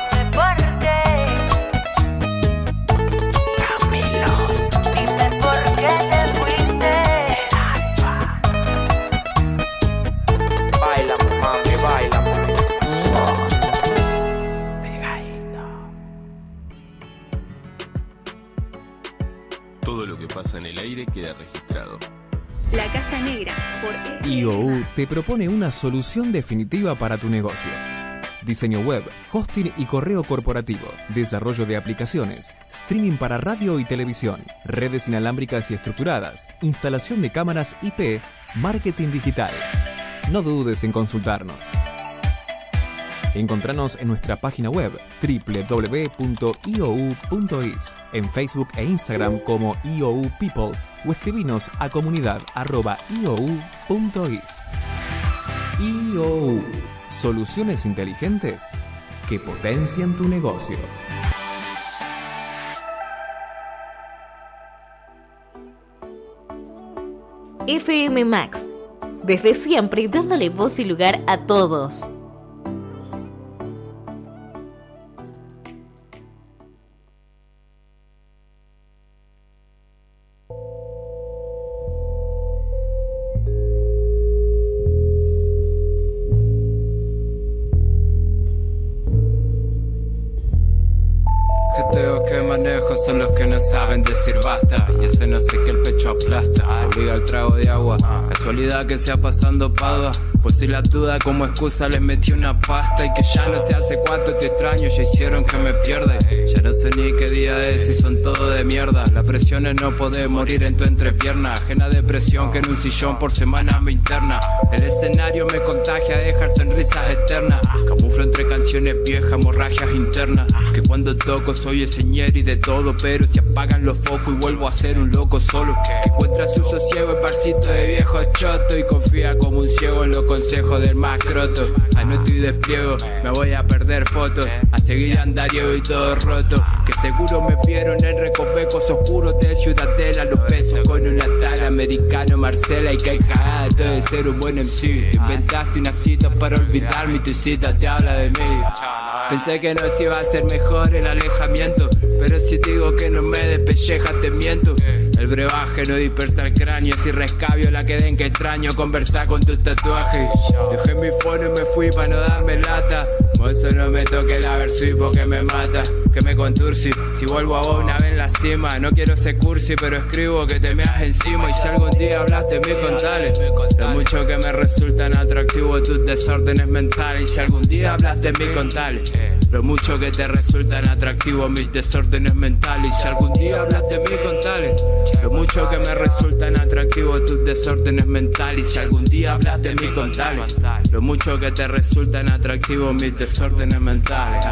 Todo lo que pasa en el aire queda registrado. La Caja Negra por IOU te propone una solución definitiva para tu negocio. Diseño web, hosting y correo corporativo, desarrollo de aplicaciones, streaming para radio y televisión, redes inalámbricas y estructuradas, instalación de cámaras IP, marketing digital. No dudes en consultarnos. Encontranos en nuestra página web www.iou.is, en Facebook e Instagram como IOU People o escribinos a comunidad@iou.is. IOU, soluciones inteligentes que potencian tu negocio. FM Max, desde siempre dándole voz y lugar a todos. Jeteos que manejo son los que no saben decir basta. Y ese no sé que el pecho aplasta. Obliga el trago de agua. Casualidad que sea pasando Padua. Pues si la duda como excusa les metí una pasta. Y que ya no sé hace cuánto te extraño. Ya hicieron que me pierda. Ya no sé ni qué día es y son todo de mierda. La presión es no poder morir en tu entrepierna. Ajena depresión que en un sillón por semana me interna. El escenario me contagia, dejar sonrisas eternas. Camuflo entre canciones viejas, hemorragias internas. Que cuando toco soy el señor y de todo. Pero si apagan los focos y vuelvo a ser un loco solo. Que encuentra su sosiego en barcito de viejo choto. Y confía como un ciego en los consejos del más croto. Anoto y despliego, me voy a perder fotos. A seguir andario y todo roto. Que seguro me vieron en recovecos oscuros de Ciudadela. Los besos con una tal americano Marcela. Y que hay cagada de ser un buen MC. Te inventaste una cita para olvidarme y tu cita te habla de mí. Pensé que no se iba a hacer mejor el alejamiento. Pero si digo que no me despelleja te miento. El brebaje no dispersa el cráneo. Si rescabio la quedé en que extraño conversar con tus tatuajes. Dejé mi phone y me fui para no darme lata. Mozo no me toque la versi porque me mata. Que me contursi, si vuelvo a vos una vez en la cima. No quiero ser cursi pero escribo que te meas encima. Y si algún día hablaste de mí contale lo mucho que me resultan atractivos tus desórdenes mentales. Y si algún día hablaste de mí contale lo mucho que te resultan atractivos mis desórdenes mentales. Y si algún día hablaste de mí contale lo mucho que me resultan atractivos tus desórdenes mentales. Y si algún día hablaste de mí contale lo mucho que te resultan atractivos mis desórdenes mentales.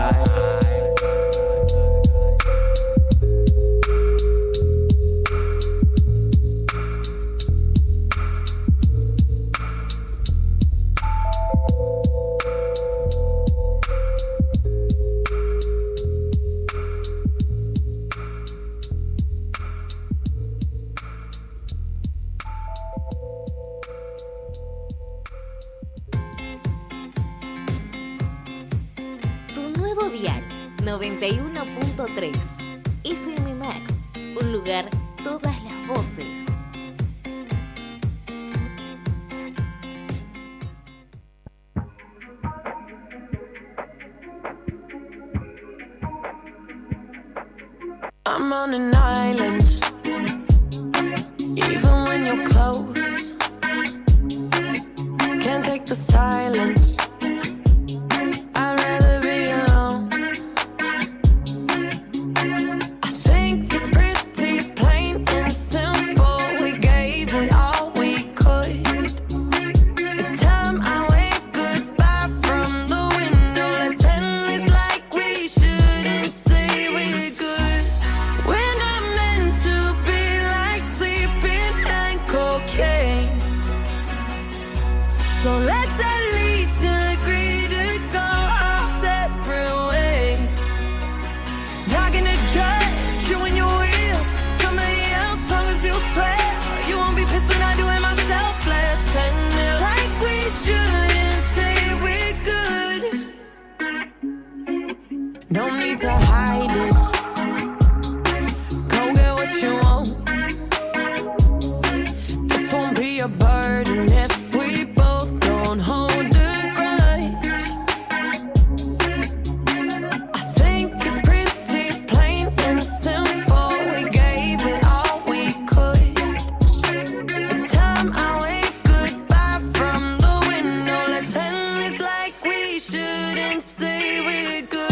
Dial 91.3 FM Max, un lugar, todas las voces. I'm on an island, even when you're close. Can't take the silence. I'd rather be No need to hide it. Go get what you want. This won't be a burden if we both don't hold a grudge. I think it's pretty plain and simple. We gave it all we could. It's time I wave goodbye from the window. Let's end this like we shouldn't say we're good.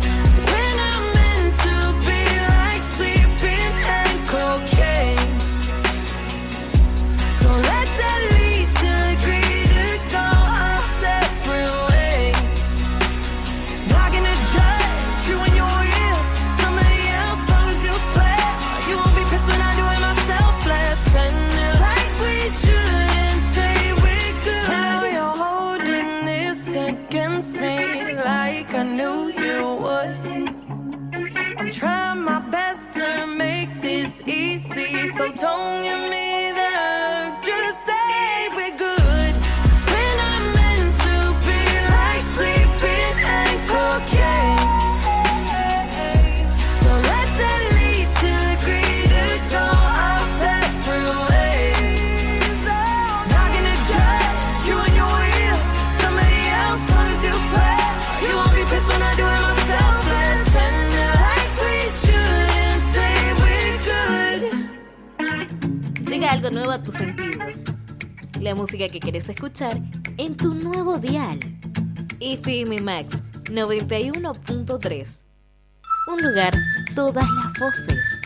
So don't give me that look, just say we're good. We're not meant to be like sleeping and cocaine. So let's at least agree to go our separate ways. Not gonna judge you and your will. Somebody else, long as you swear. You won't be pissed when I do it myself. Let's end it like we shouldn't say we're good. Llega algo nuevo a tus sentidos. La música que quieres escuchar en tu nuevo dial. FM Max 91.3. Un lugar, todas las voces.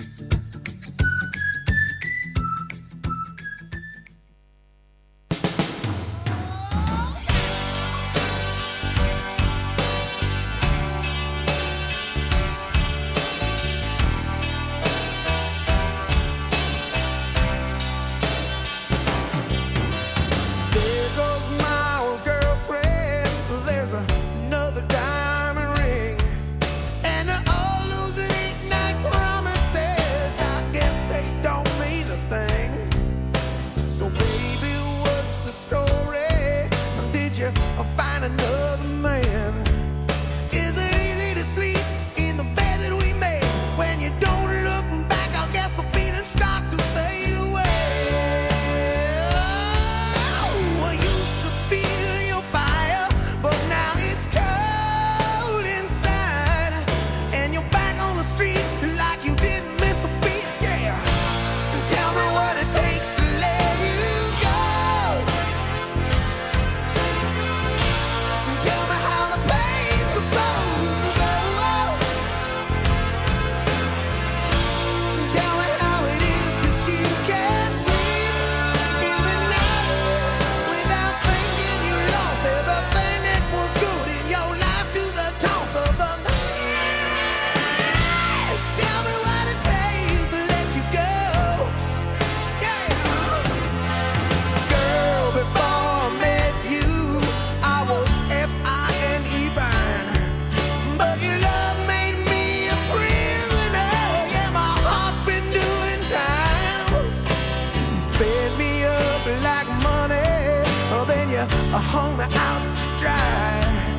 Hung me out to dry.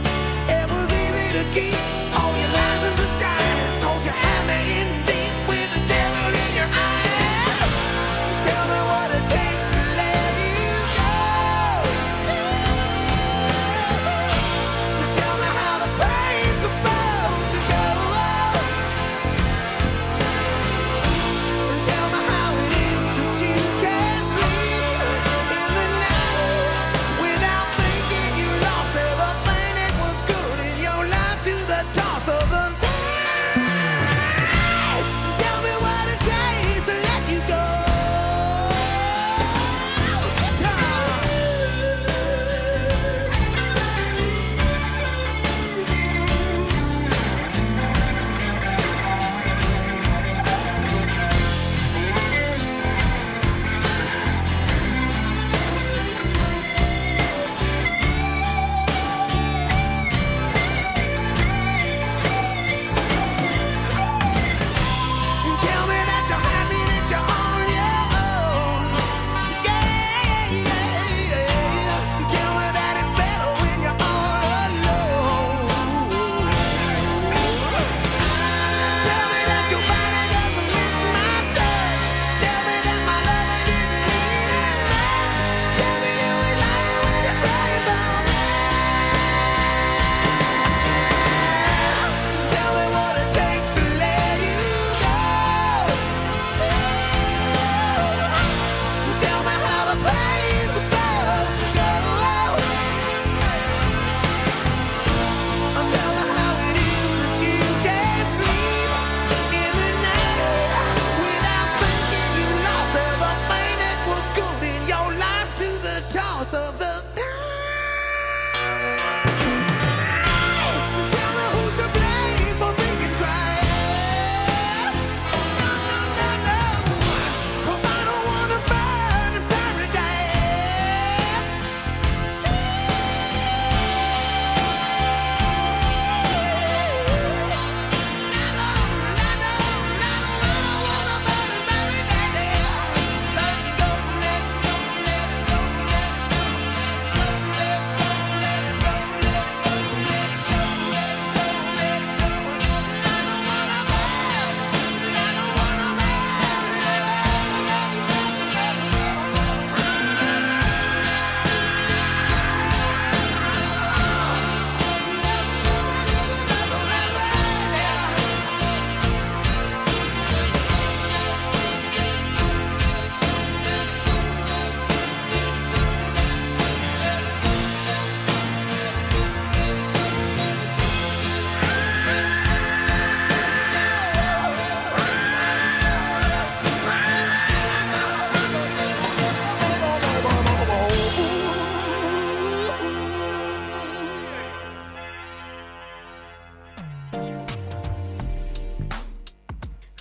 It was easy to keep all your lies in disguise, 'cause you had me in deep with the devil in your eyes. Tell me what it takes to let you go. Tell me how the pain's supposed to go. Tell me how it is that you can't sleep in the night without thinking you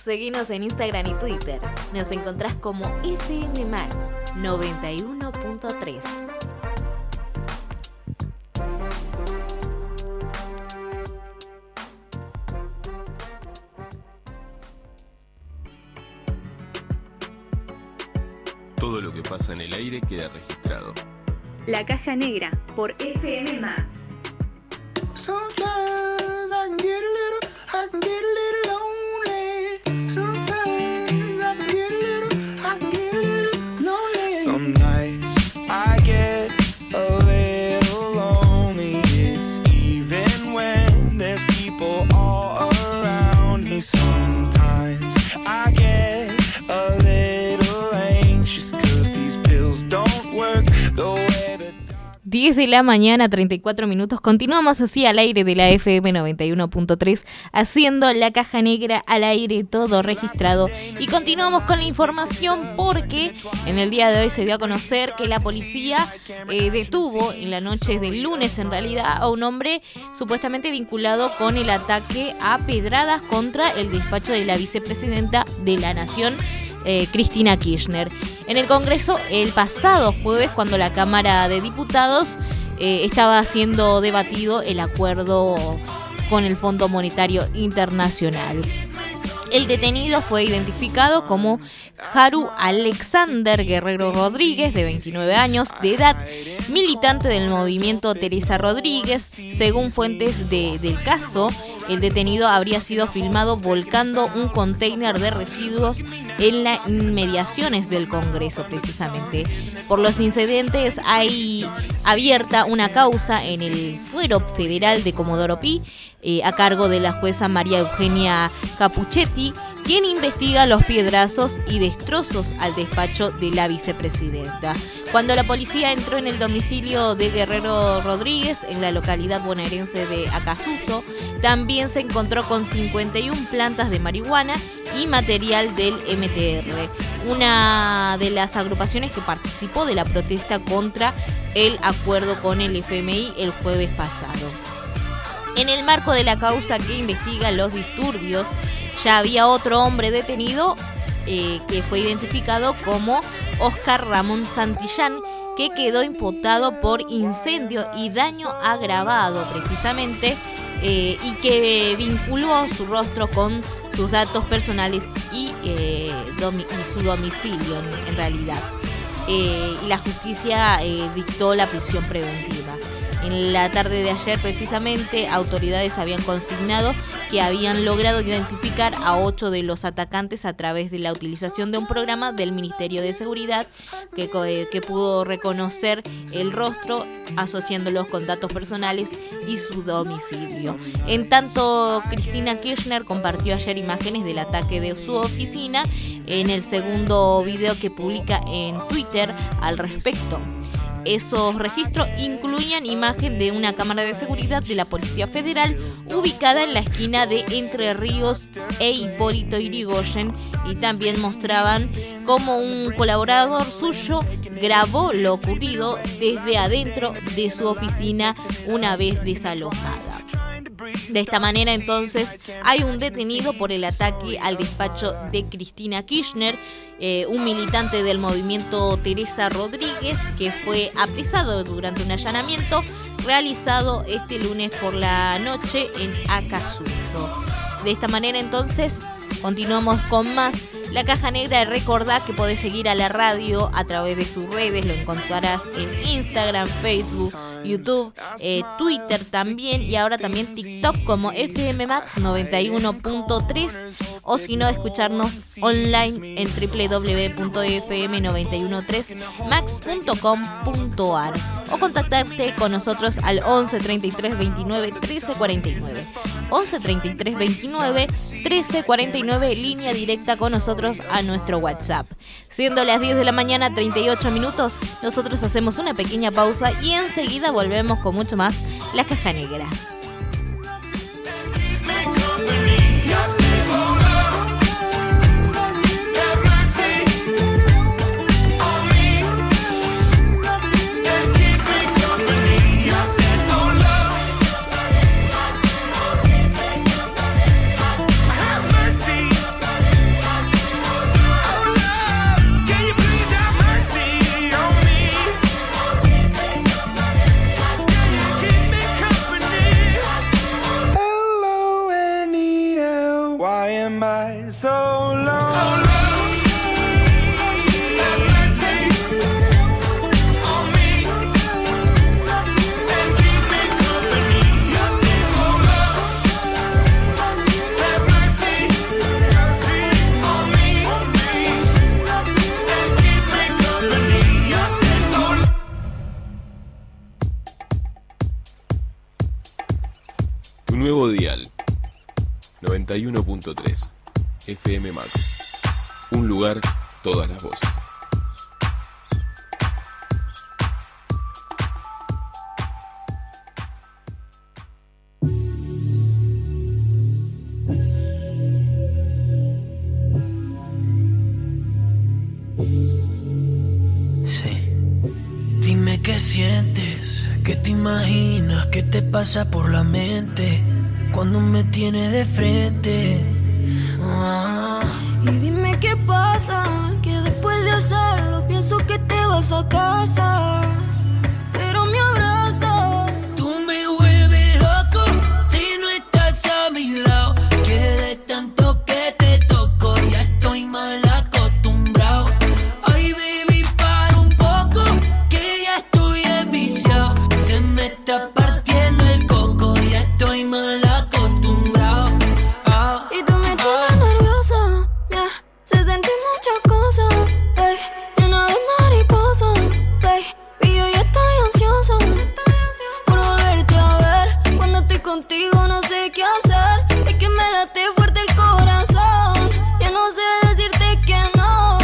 Seguinos en Instagram y Twitter. Nos encontrás como FM Max 91.3. Todo lo que pasa en el aire queda registrado. La Caja Negra por FM Max. Sometimes I can get a little lonely. Sometimes I can get a little lonely. Some nights I get a little lonely. It's even when there's people all around me. Sometimes I get a little anxious 'cause these pills don't work the way that 10 de la mañana, 34 minutos. Continuamos así al aire de la FM 91.3, haciendo la Caja Negra al aire, todo registrado. Y continuamos con la información porque en el día de hoy se dio a conocer que la policía detuvo en la noche del lunes, en realidad, a un hombre supuestamente vinculado con el ataque a pedradas contra el despacho de la vicepresidenta de la Nación, Cristina Kirchner. En el Congreso, el pasado jueves, cuando la Cámara de Diputados estaba siendo debatido el acuerdo con el Fondo Monetario Internacional. El detenido fue identificado como Haru Alexander Guerrero Rodríguez, de 29 años de edad, militante del movimiento Teresa Rodríguez. Según fuentes del caso, el detenido habría sido filmado volcando un container de residuos en las inmediaciones del Congreso, precisamente. Por los incidentes hay abierta una causa en el Fuero Federal de Comodoro Pi, a cargo de la jueza María Eugenia Capuchetti, quien investiga los piedrazos y destrozos al despacho de la vicepresidenta. Cuando la policía entró en el domicilio de Guerrero Rodríguez, en la localidad bonaerense de Acasuso, también se encontró con 51 plantas de marihuana y material del MTR, una de las agrupaciones que participó de la protesta contra el acuerdo con el FMI el jueves pasado. En el marco de la causa que investiga los disturbios, ya había otro hombre detenido que fue identificado como Oscar Ramón Santillán, que quedó imputado por incendio y daño agravado, precisamente, y que vinculó su rostro con sus datos personales y su domicilio, en realidad. Y la justicia dictó la prisión preventiva. En la tarde de ayer, precisamente, autoridades habían consignado que habían logrado identificar a 8 de los atacantes a través de la utilización de un programa del Ministerio de Seguridad que pudo reconocer el rostro asociándolos con datos personales y su domicilio. En tanto, Cristina Kirchner compartió ayer imágenes del ataque de su oficina en el segundo video que publica en Twitter al respecto. Esos registros incluían imagen de una cámara de seguridad de la Policía Federal ubicada en la esquina de Entre Ríos e Hipólito Yrigoyen, y también mostraban cómo un colaborador suyo grabó lo ocurrido desde adentro de su oficina una vez desalojada. De esta manera, entonces, hay un detenido por el ataque al despacho de Cristina Kirchner, un militante del movimiento Teresa Rodríguez, que fue apresado durante un allanamiento realizado este lunes por la noche en Acasuso. De esta manera, entonces, continuamos con más La Caja Negra. Recordá que podés seguir a la radio a través de sus redes, lo encontrarás en Instagram, Facebook, YouTube, Twitter también, y ahora también TikTok como FM Max 91.3, o si no, escucharnos online en www.fm913max.com.ar o contactarte con nosotros al 11 33 29 13 49. 11 33 29 13 49, línea directa con nosotros a nuestro WhatsApp. Siendo las 10 de la mañana, 38 minutos, nosotros hacemos una pequeña pausa y enseguida volvemos con mucho más La Caja Negra. cry so long. Tu nuevo dial 91.3 FM Max. Un lugar, todas las voces. Sí. Dime qué sientes, qué te imaginas, qué te pasa por la mente cuando me tienes de frente. Y dime qué pasa, que después de hacerlo pienso que te vas a casa, pero me abraza. Tú me vuelves loco si no estás a mi lado, que de tanto que te toco ya estoy mal acostumbrado. Ay baby, para un poco, que ya estoy enviciado. Se me está partiendo el coco, ya estoy mal acostumbrado. Y tú me tienes nerviosa, yeah. Se sentí muchas cosas, ey, llena de mariposas, baby, yo ya estoy ansiosa por volverte a ver. Cuando estoy contigo no sé qué hacer, es que me late fuerte el corazón, ya no sé decirte que no.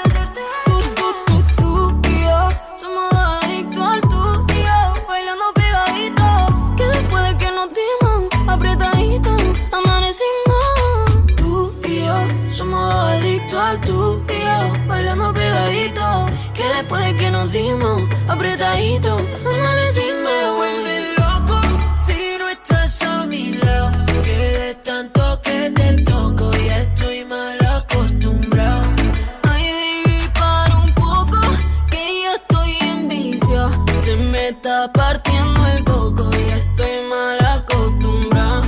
Tú y yo somos adictos al tú y yo, bailando pegadito, que después de que nos dimos apretadito, amanecimos. Tú y yo somos adictos al tú y yo, bailando pegadito, que después de que nos dimos apretadito, amanecimos. Me vuelve loco si no estás a mi lado, que de tanto que te toco ya estoy mal acostumbrado. Ay baby, para un poco, que yo estoy en vicio, se me está partiendo el coco, ya estoy mal acostumbrado.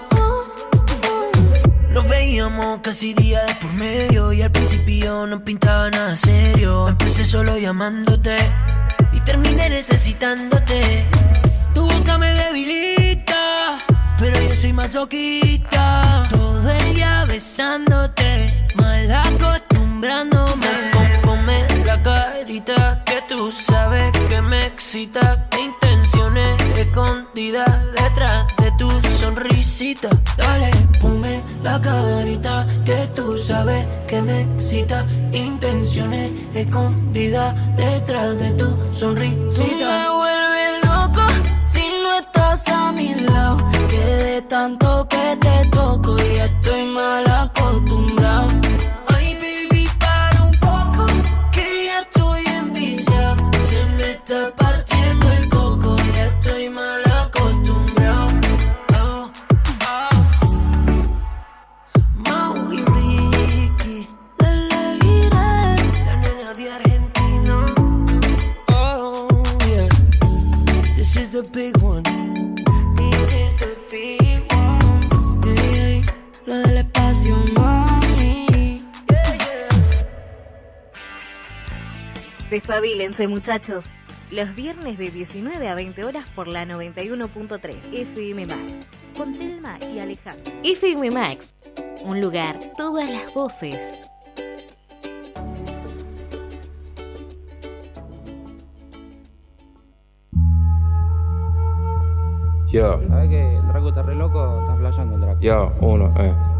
Nos veíamos casi día de por medio y al principio no pintaba nada serio. Empecé solo llamándote y terminé necesitándote. Tu boca me debilita, pero yo soy masoquista. Todo el día besándote, mal acostumbrándome. Ponme la carita que tú sabes que me excita. Intenciones escondidas detrás de tu sonrisita. Dale, ponme la carita que tú sabes que me excita. Intenciones escondidas detrás de tu sonrisita. Tú me vuelves loco si no estás a mi lado, que de tanto que te toco ya estoy mal acostumbrado. Ay baby, para un poco, que ya estoy enviciado. Se me está partiendo el coco, ya estoy mal acostumbrado. Mau y Ricky, le iré. la nena de Argentina. Oh yeah, this is the big one. This is the big one. Ey, ey, lo del espacio, mami. Despabilense, muchachos. Los viernes de 19 a 20 horas por la 91.3 FM Max. Con Telma y Alejandro. FM Max. Un lugar, todas las voces. Yo. ¿Sabes que el Draco está re loco? Está flasheando el Draco. Yo, uno,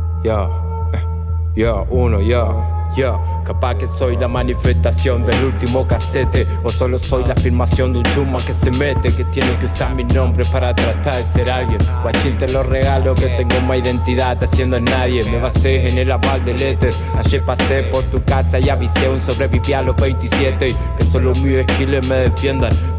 yo, uno, yo, capaz que soy la manifestación del último casete, o solo soy la afirmación de un chuma que se mete, que tiene que usar mi nombre para tratar de ser alguien. Guachín, te lo regalo, que tengo más identidad, te haciendo en nadie. Me basé en el aval del éter. Ayer pasé por tu casa y avisé un sobreviví a los 27, y que solo mis skills me defiendan.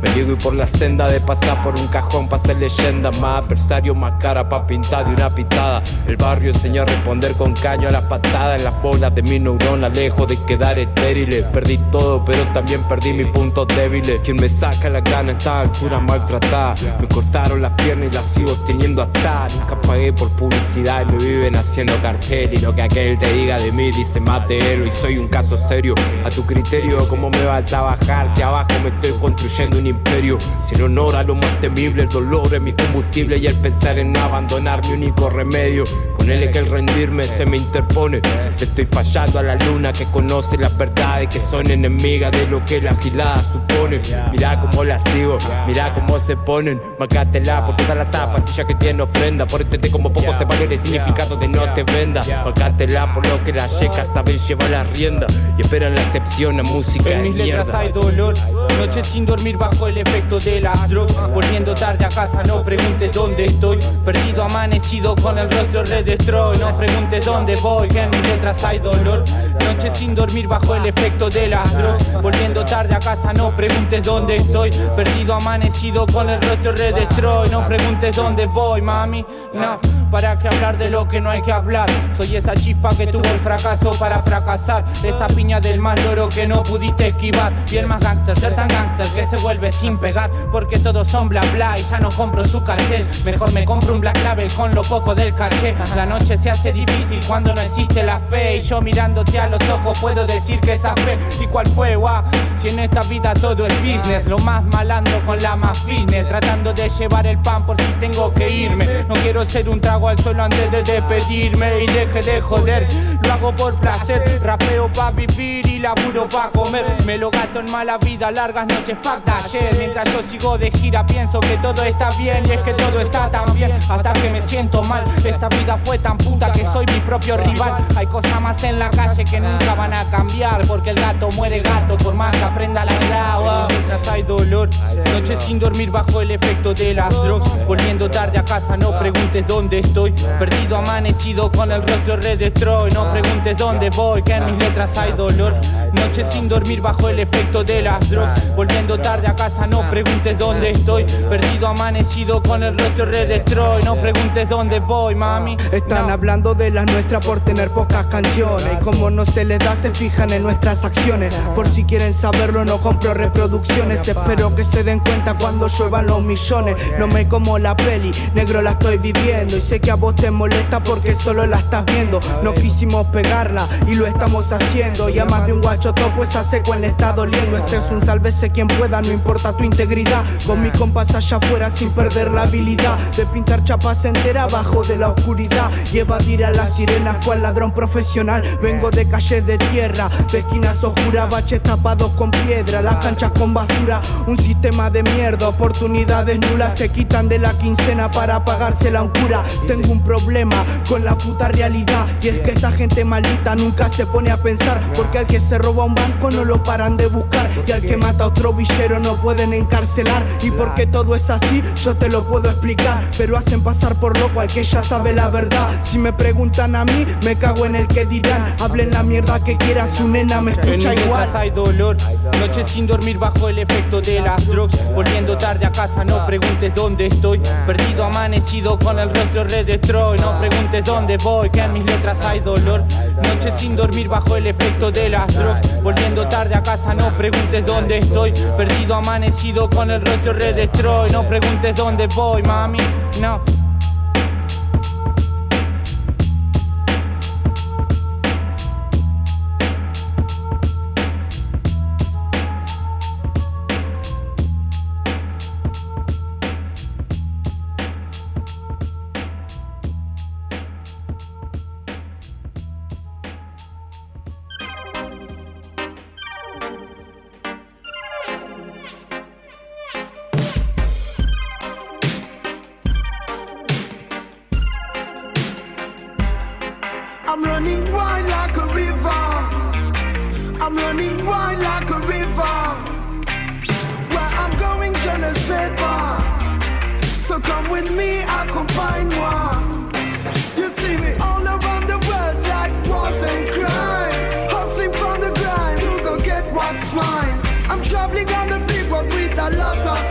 Peligro y por la senda de pasar por un cajón pa' ser leyenda. Más adversario, más cara pa' pintar de una pitada. El barrio enseñó a responder con caño a las patadas. En las bolas de mi neurona, lejos de quedar estériles. Perdí todo, pero también perdí mis puntos débiles. Quien me saca la gana a esta altura maltratada. Me cortaron las piernas y las sigo teniendo hasta. Nunca pagué por publicidad y me viven haciendo cartel. Y lo que aquel te diga de mí dice más de él. Y soy un caso serio. A tu criterio, ¿cómo me vas a bajar? Si abajo me estoy construyendo un imperio. Sin honor a lo más temible, el dolor es mi combustible. Y el pensar en abandonar mi único remedio. Ponele que el rendirme se me interpone. Le estoy fallando a la luna que conoce las verdades, que son enemigas de lo que la gilada supone. Mirá cómo la sigo, mirá cómo se ponen. Marcátela por todas las zapatillas que tiene ofrenda. Por entender como poco se vale el significado de no te venda. Marcátela por lo que las checas saben llevar la rienda y esperan la excepción a música de en mis letras mierda. hay dolor, noches sin dormir bajo el efecto de las drogas. Volviendo tarde a casa, no preguntes dónde estoy. Perdido, amanecido con el rostro redestroy. No preguntes dónde voy, que en mis letras hay dolor. Noches sin dormir bajo el efecto de las drogas. Volviendo tarde a casa, no preguntes dónde estoy. Perdido, amanecido con el rostro redestroy. No preguntes dónde voy, mami, no. ¿Para qué hablar de lo que no hay que hablar? Soy esa chispa que tuvo el fracaso para fracasar. Esa piña del más loro que no pudiste esquivar. Y el más gangster, ser tan gangster que se vuelve sin pegar. Porque todos son bla bla y ya no compro su cartel. Mejor me compro un Black Label con lo poco del caché. La noche se hace difícil cuando no existe la fe. Y yo mirándote a los ojos puedo decir que esa fe. ¿Y cuál fue, guau? Si en esta vida todo es business. Lo más malandro con la más fitness. Tratando de llevar el pan por si tengo que irme. No quiero ser un trago al suelo antes de despedirme. Y deje de joder, lo hago por placer. Rapeo pa' vivir y laburo pa' comer. Me lo gasto en mala vida, largas noches, fuck that shit. Mientras yo sigo de gira pienso que todo está bien. Y es que todo está tan bien hasta que me siento mal. Esta vida fue tan puta que soy mi propio rival. Hay cosas más en la calle que nunca van a cambiar. Porque el gato muere gato por más que aprenda la clava. Mientras hay dolor, noches sin dormir bajo el efecto de las drogas. Volviendo tarde a casa, no preguntes dónde estoy. Perdido, amanecido con el rostro redestroy. No preguntes dónde voy, que en mis letras hay dolor. Noches sin dormir bajo el efecto de las drogas. Volviendo tarde a casa, no preguntes dónde estoy. Perdido, amanecido con el rostro redestroy. No preguntes dónde voy, mami. Están hablando de las nuestras por tener pocas canciones. Y como no se les da, se fijan en nuestras acciones. Por si quieren saberlo, no compro reproducciones. Espero que se den cuenta cuando lluevan los millones. No me como la peli, negro, la estoy viviendo. Y sé que a vos te molesta porque solo la estás viendo. No quisimos pegarla y lo estamos haciendo. Y a más de un guacho topo esa secuela le está doliendo. Este es un sálvese quien pueda, no importa tu integridad. Con mis compas allá afuera sin perder la habilidad de pintar chapas enteras abajo de la oscuridad y evadir a las sirenas cual ladrón profesional. Vengo de calles de tierra, de esquinas oscuras, baches tapados con piedra, las canchas con basura. Un sistema de mierda, oportunidades nulas te quitan de la quincena para pagársela a un cura. Tengo un problema con la puta realidad y es que esa gente maldita nunca se pone a pensar. Porque al que se roba un banco no lo paran de buscar y al que mata a otro villero no pueden encarcelar. Y porque todo es así yo te lo puedo explicar, pero hacen pasar por loco al que ya sabe la verdad. Si me preguntan a mí me cago en el que dirán. Hablen la mierda que quieras, su nena me escucha igual. Hay dolor, noches sin dormir bajo el efecto de las drogas. Volviendo tarde a casa, no preguntes dónde estoy. Perdido, amanecido con el rostro redestroy. No preguntes dónde voy, que en mis letras hay dolor. Noches sin dormir bajo el efecto de las drogas. Volviendo tarde a casa, no preguntes dónde estoy. Perdido, amanecido con el rostro redestroy. No preguntes dónde voy, mami, no. I'm running wide like a river. I'm running wide like a river. Where I'm going, je ne sais pas. So come with me, accompagne-moi. You see me all around the world like wars and crime, hustling from the grind to go get what's mine. I'm traveling on the big road with a lot of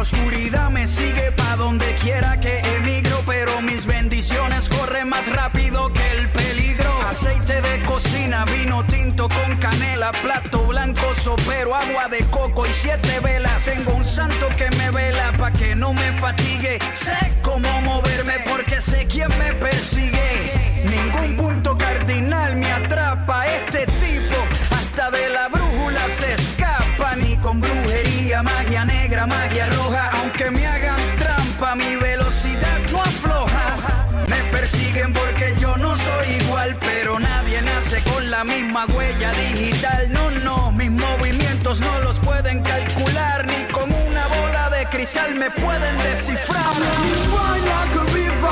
oscuridad me sigue pa' donde quiera que emigro, pero mis bendiciones corren más rápido que el peligro. Aceite de cocina, vino tinto con canela, plato blanco, sopero, agua de coco y 7 velas. Tengo un santo que me vela pa' que no me fatigue. Sé cómo moverme porque sé quién me persigue. Ningún punto cardinal me atrapa. Este tipo hasta de la brújula se escapa. Ni con brujería, magia negra, magia roja. Aunque me hagan trampa, mi velocidad no afloja. Me persiguen porque yo no soy igual, pero nadie nace con la misma huella digital. No, no, mis movimientos no los pueden calcular, ni con una bola de cristal me pueden descifrar. I'm running wild like a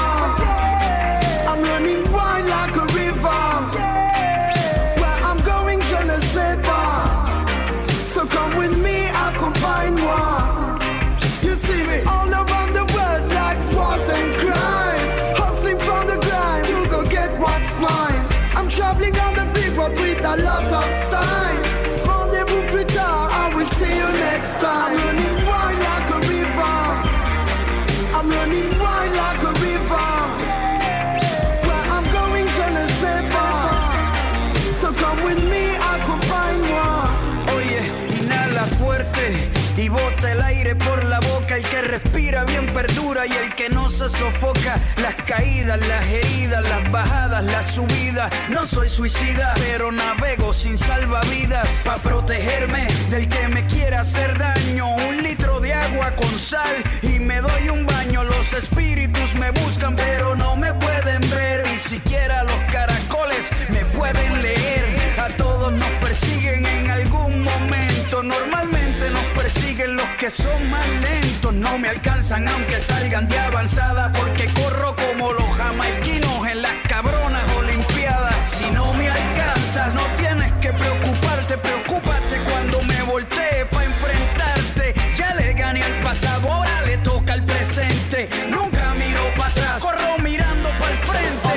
river. I'm running wild like a river. Where I'm going, je ne sais pas. So come with me, accompagne-moi. You see me all around the world like wars and crime, hustling from the grind to go get what's mine. I'm traveling on the big road with a lot of signs. Rendezvous plus tard, I will see you next time. I'm running wild like a river. I'm running wild like a river. Where I'm going, je ne sais pas. So come with me, accompagne-moi. Oye, inhala fuerte y bota el aire por la boca. El que respira bien perdura y el que no se sofoca. Las caídas, las heridas, las bajadas, las subidas. No soy suicida, pero navego sin salvavidas. Pa' protegerme del que me quiera hacer daño. 1 litro de agua con sal y me doy un baño. Los espíritus me buscan pero no me pueden ver. Ni siquiera los caracoles me pueden leer. A todos nos persiguen en algún momento. Normalmente nos persiguen los que son más lentos. No me alcanzan aunque salgan de avanzada, porque corro como los jamaiquinos en las cabronas olimpiadas. Si no me alcanzas no tienes que preocuparte. Preocúpate cuando me voltee pa' enfrentarte. Ya le gané al pasado, ahora le toca al presente. Nunca miro pa' atrás, corro mirando pa'l frente.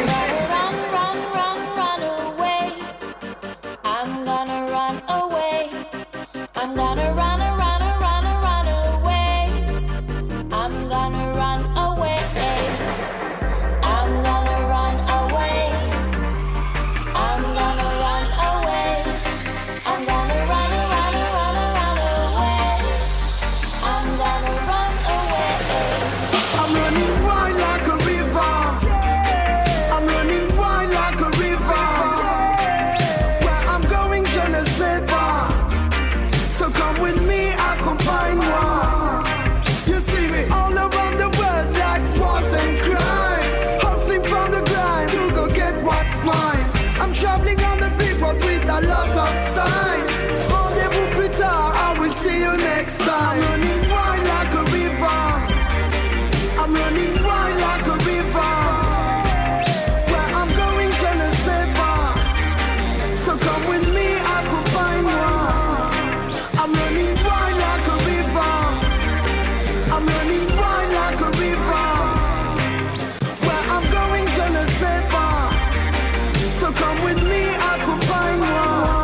I'm gonna run away. I'm gonna run away. I'm gonna run away. I'm gonna run away. I'm gonna run away. I'm gonna run away. I'm gonna run away. I'm running wild like a river. I'm running wild like a river. Where I'm going, je ne sais pas. So come with me, accompagne-moi. You see me all around the world like wars and crime, hustling from the grind to go get what's mine. I'm traveling on the big road with a lot of signs. Rendezvous plus tard, I will see you next time. I'm running wild like a river. I'm running wild like a river. Where I'm going, je ne sais pas. So come with me, accompagne-moi. I'm running wild like a river. I'm running wild like a river. Where I'm going, je ne sais pas. So come with me, accompagne-moi.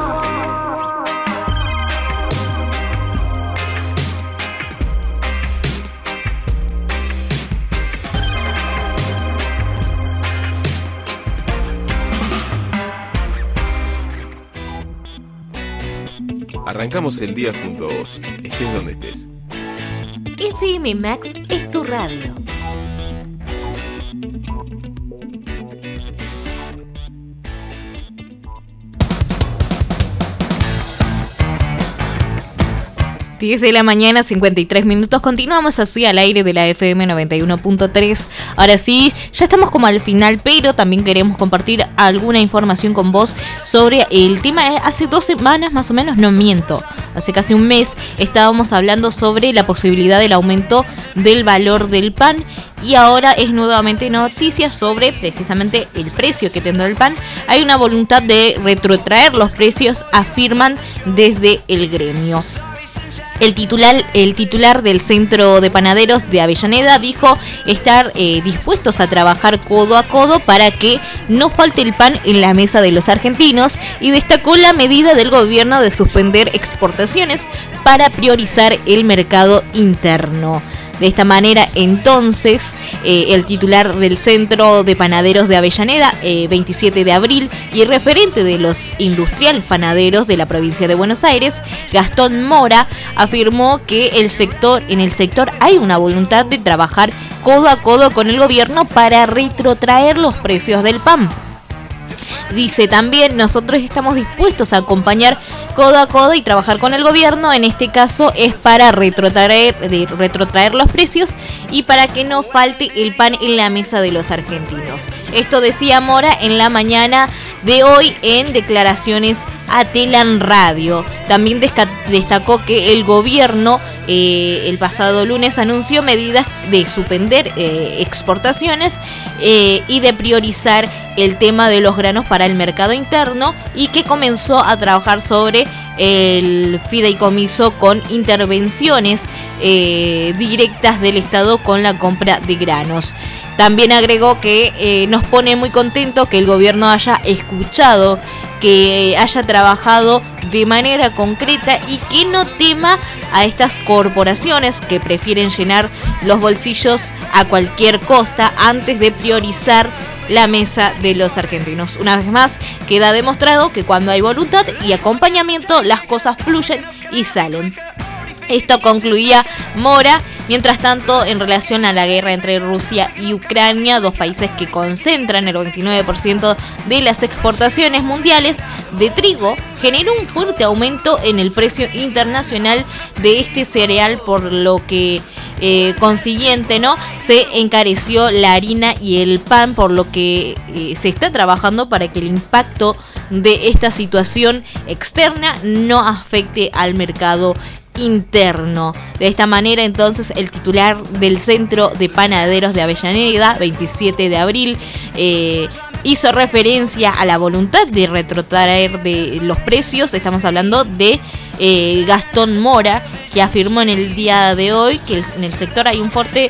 Arrancamos el día junto a vos, estés donde estés. FM Max es tu radio. 10 de la mañana, 53 minutos. Continuamos así al aire de la FM 91.3. Ahora sí, ya estamos como al final, pero también queremos compartir alguna información con vos sobre el tema. Hace 2 semanas más o menos, no miento, hace casi un mes estábamos hablando sobre la posibilidad del aumento del valor del pan. Y ahora es nuevamente noticia sobre precisamente el precio que tendrá el pan. Hay una voluntad de retrotraer los precios, afirman desde el gremio. El titular del Centro de Panaderos de Avellaneda dijo estar dispuestos a trabajar codo a codo para que no falte el pan en la mesa de los argentinos, y destacó la medida del gobierno de suspender exportaciones para priorizar el mercado interno. De esta manera, entonces, el titular del Centro de Panaderos de Avellaneda, 27 de abril, y referente de los industriales panaderos de la provincia de Buenos Aires, Gastón Mora, afirmó que en el sector hay una voluntad de trabajar codo a codo con el gobierno para retrotraer los precios del pan. Dice también, nosotros estamos dispuestos a acompañar codo a codo y trabajar con el gobierno. En este caso es para retrotraer los precios y para que no falte el pan en la mesa de los argentinos. Esto decía Mora en la mañana de hoy en declaraciones a Telan Radio. También destacó que el gobierno el pasado lunes anunció medidas de suspender exportaciones y de priorizar el tema de los granos para el mercado interno, y que comenzó a trabajar sobre el fideicomiso con intervenciones directas del Estado con la compra de granos. También agregó que nos pone muy contento que el gobierno haya escuchado, que haya trabajado de manera concreta y que no tema a estas corporaciones que prefieren llenar los bolsillos a cualquier costa antes de priorizar la mesa de los argentinos. Una vez más, queda demostrado que cuando hay voluntad y acompañamiento, las cosas fluyen y salen. Esto concluía Mora. Mientras tanto, en relación a la guerra entre Rusia y Ucrania, dos países que concentran el 29% de las exportaciones mundiales de trigo, generó un fuerte aumento en el precio internacional de este cereal, por lo que consiguiente, ¿no?, se encareció la harina y el pan, por lo que se está trabajando para que el impacto de esta situación externa no afecte al mercado interno. De esta manera, entonces, el titular del Centro de Panaderos de Avellaneda, 27 de abril, hizo referencia a la voluntad de retrotraer de los precios. Estamos hablando de Gastón Mora, que afirmó en el día de hoy que en el sector hay una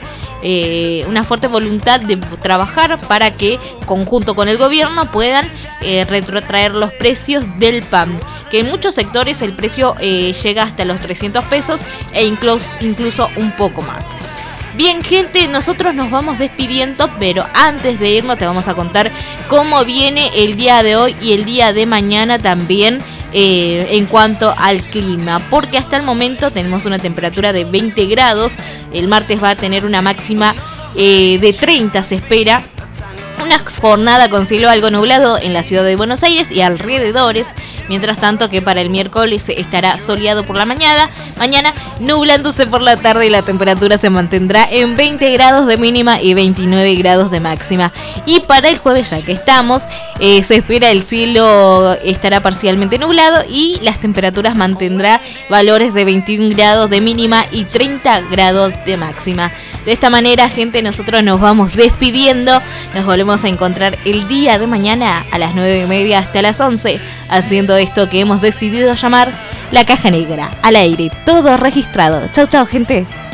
fuerte voluntad de trabajar para que, conjunto con el gobierno, puedan retrotraer los precios del pan, que en muchos sectores el precio llega hasta los 300 pesos e incluso un poco más. Bien, gente, nosotros nos vamos despidiendo, pero antes de irnos te vamos a contar cómo viene el día de hoy y el día de mañana también en cuanto al clima, porque hasta el momento tenemos una temperatura de 20 grados, el martes va a tener una máxima de 30, se espera. Una jornada con cielo algo nublado en la ciudad de Buenos Aires y alrededores, mientras tanto que para el miércoles estará soleado por la mañana, nublándose por la tarde, y la temperatura se mantendrá en 20 grados de mínima y 29 grados de máxima. Y para el jueves, ya que estamos, se espera el cielo estará parcialmente nublado y las temperaturas mantendrá valores de 21 grados de mínima y 30 grados de máxima. De esta manera, gente, nosotros nos vamos despidiendo. Nos volvemos a encontrar el día de mañana a las 9:30 hasta las 11, haciendo esto que hemos decidido llamar La Caja Negra. Al aire, todo registrado. Chau, chau, gente.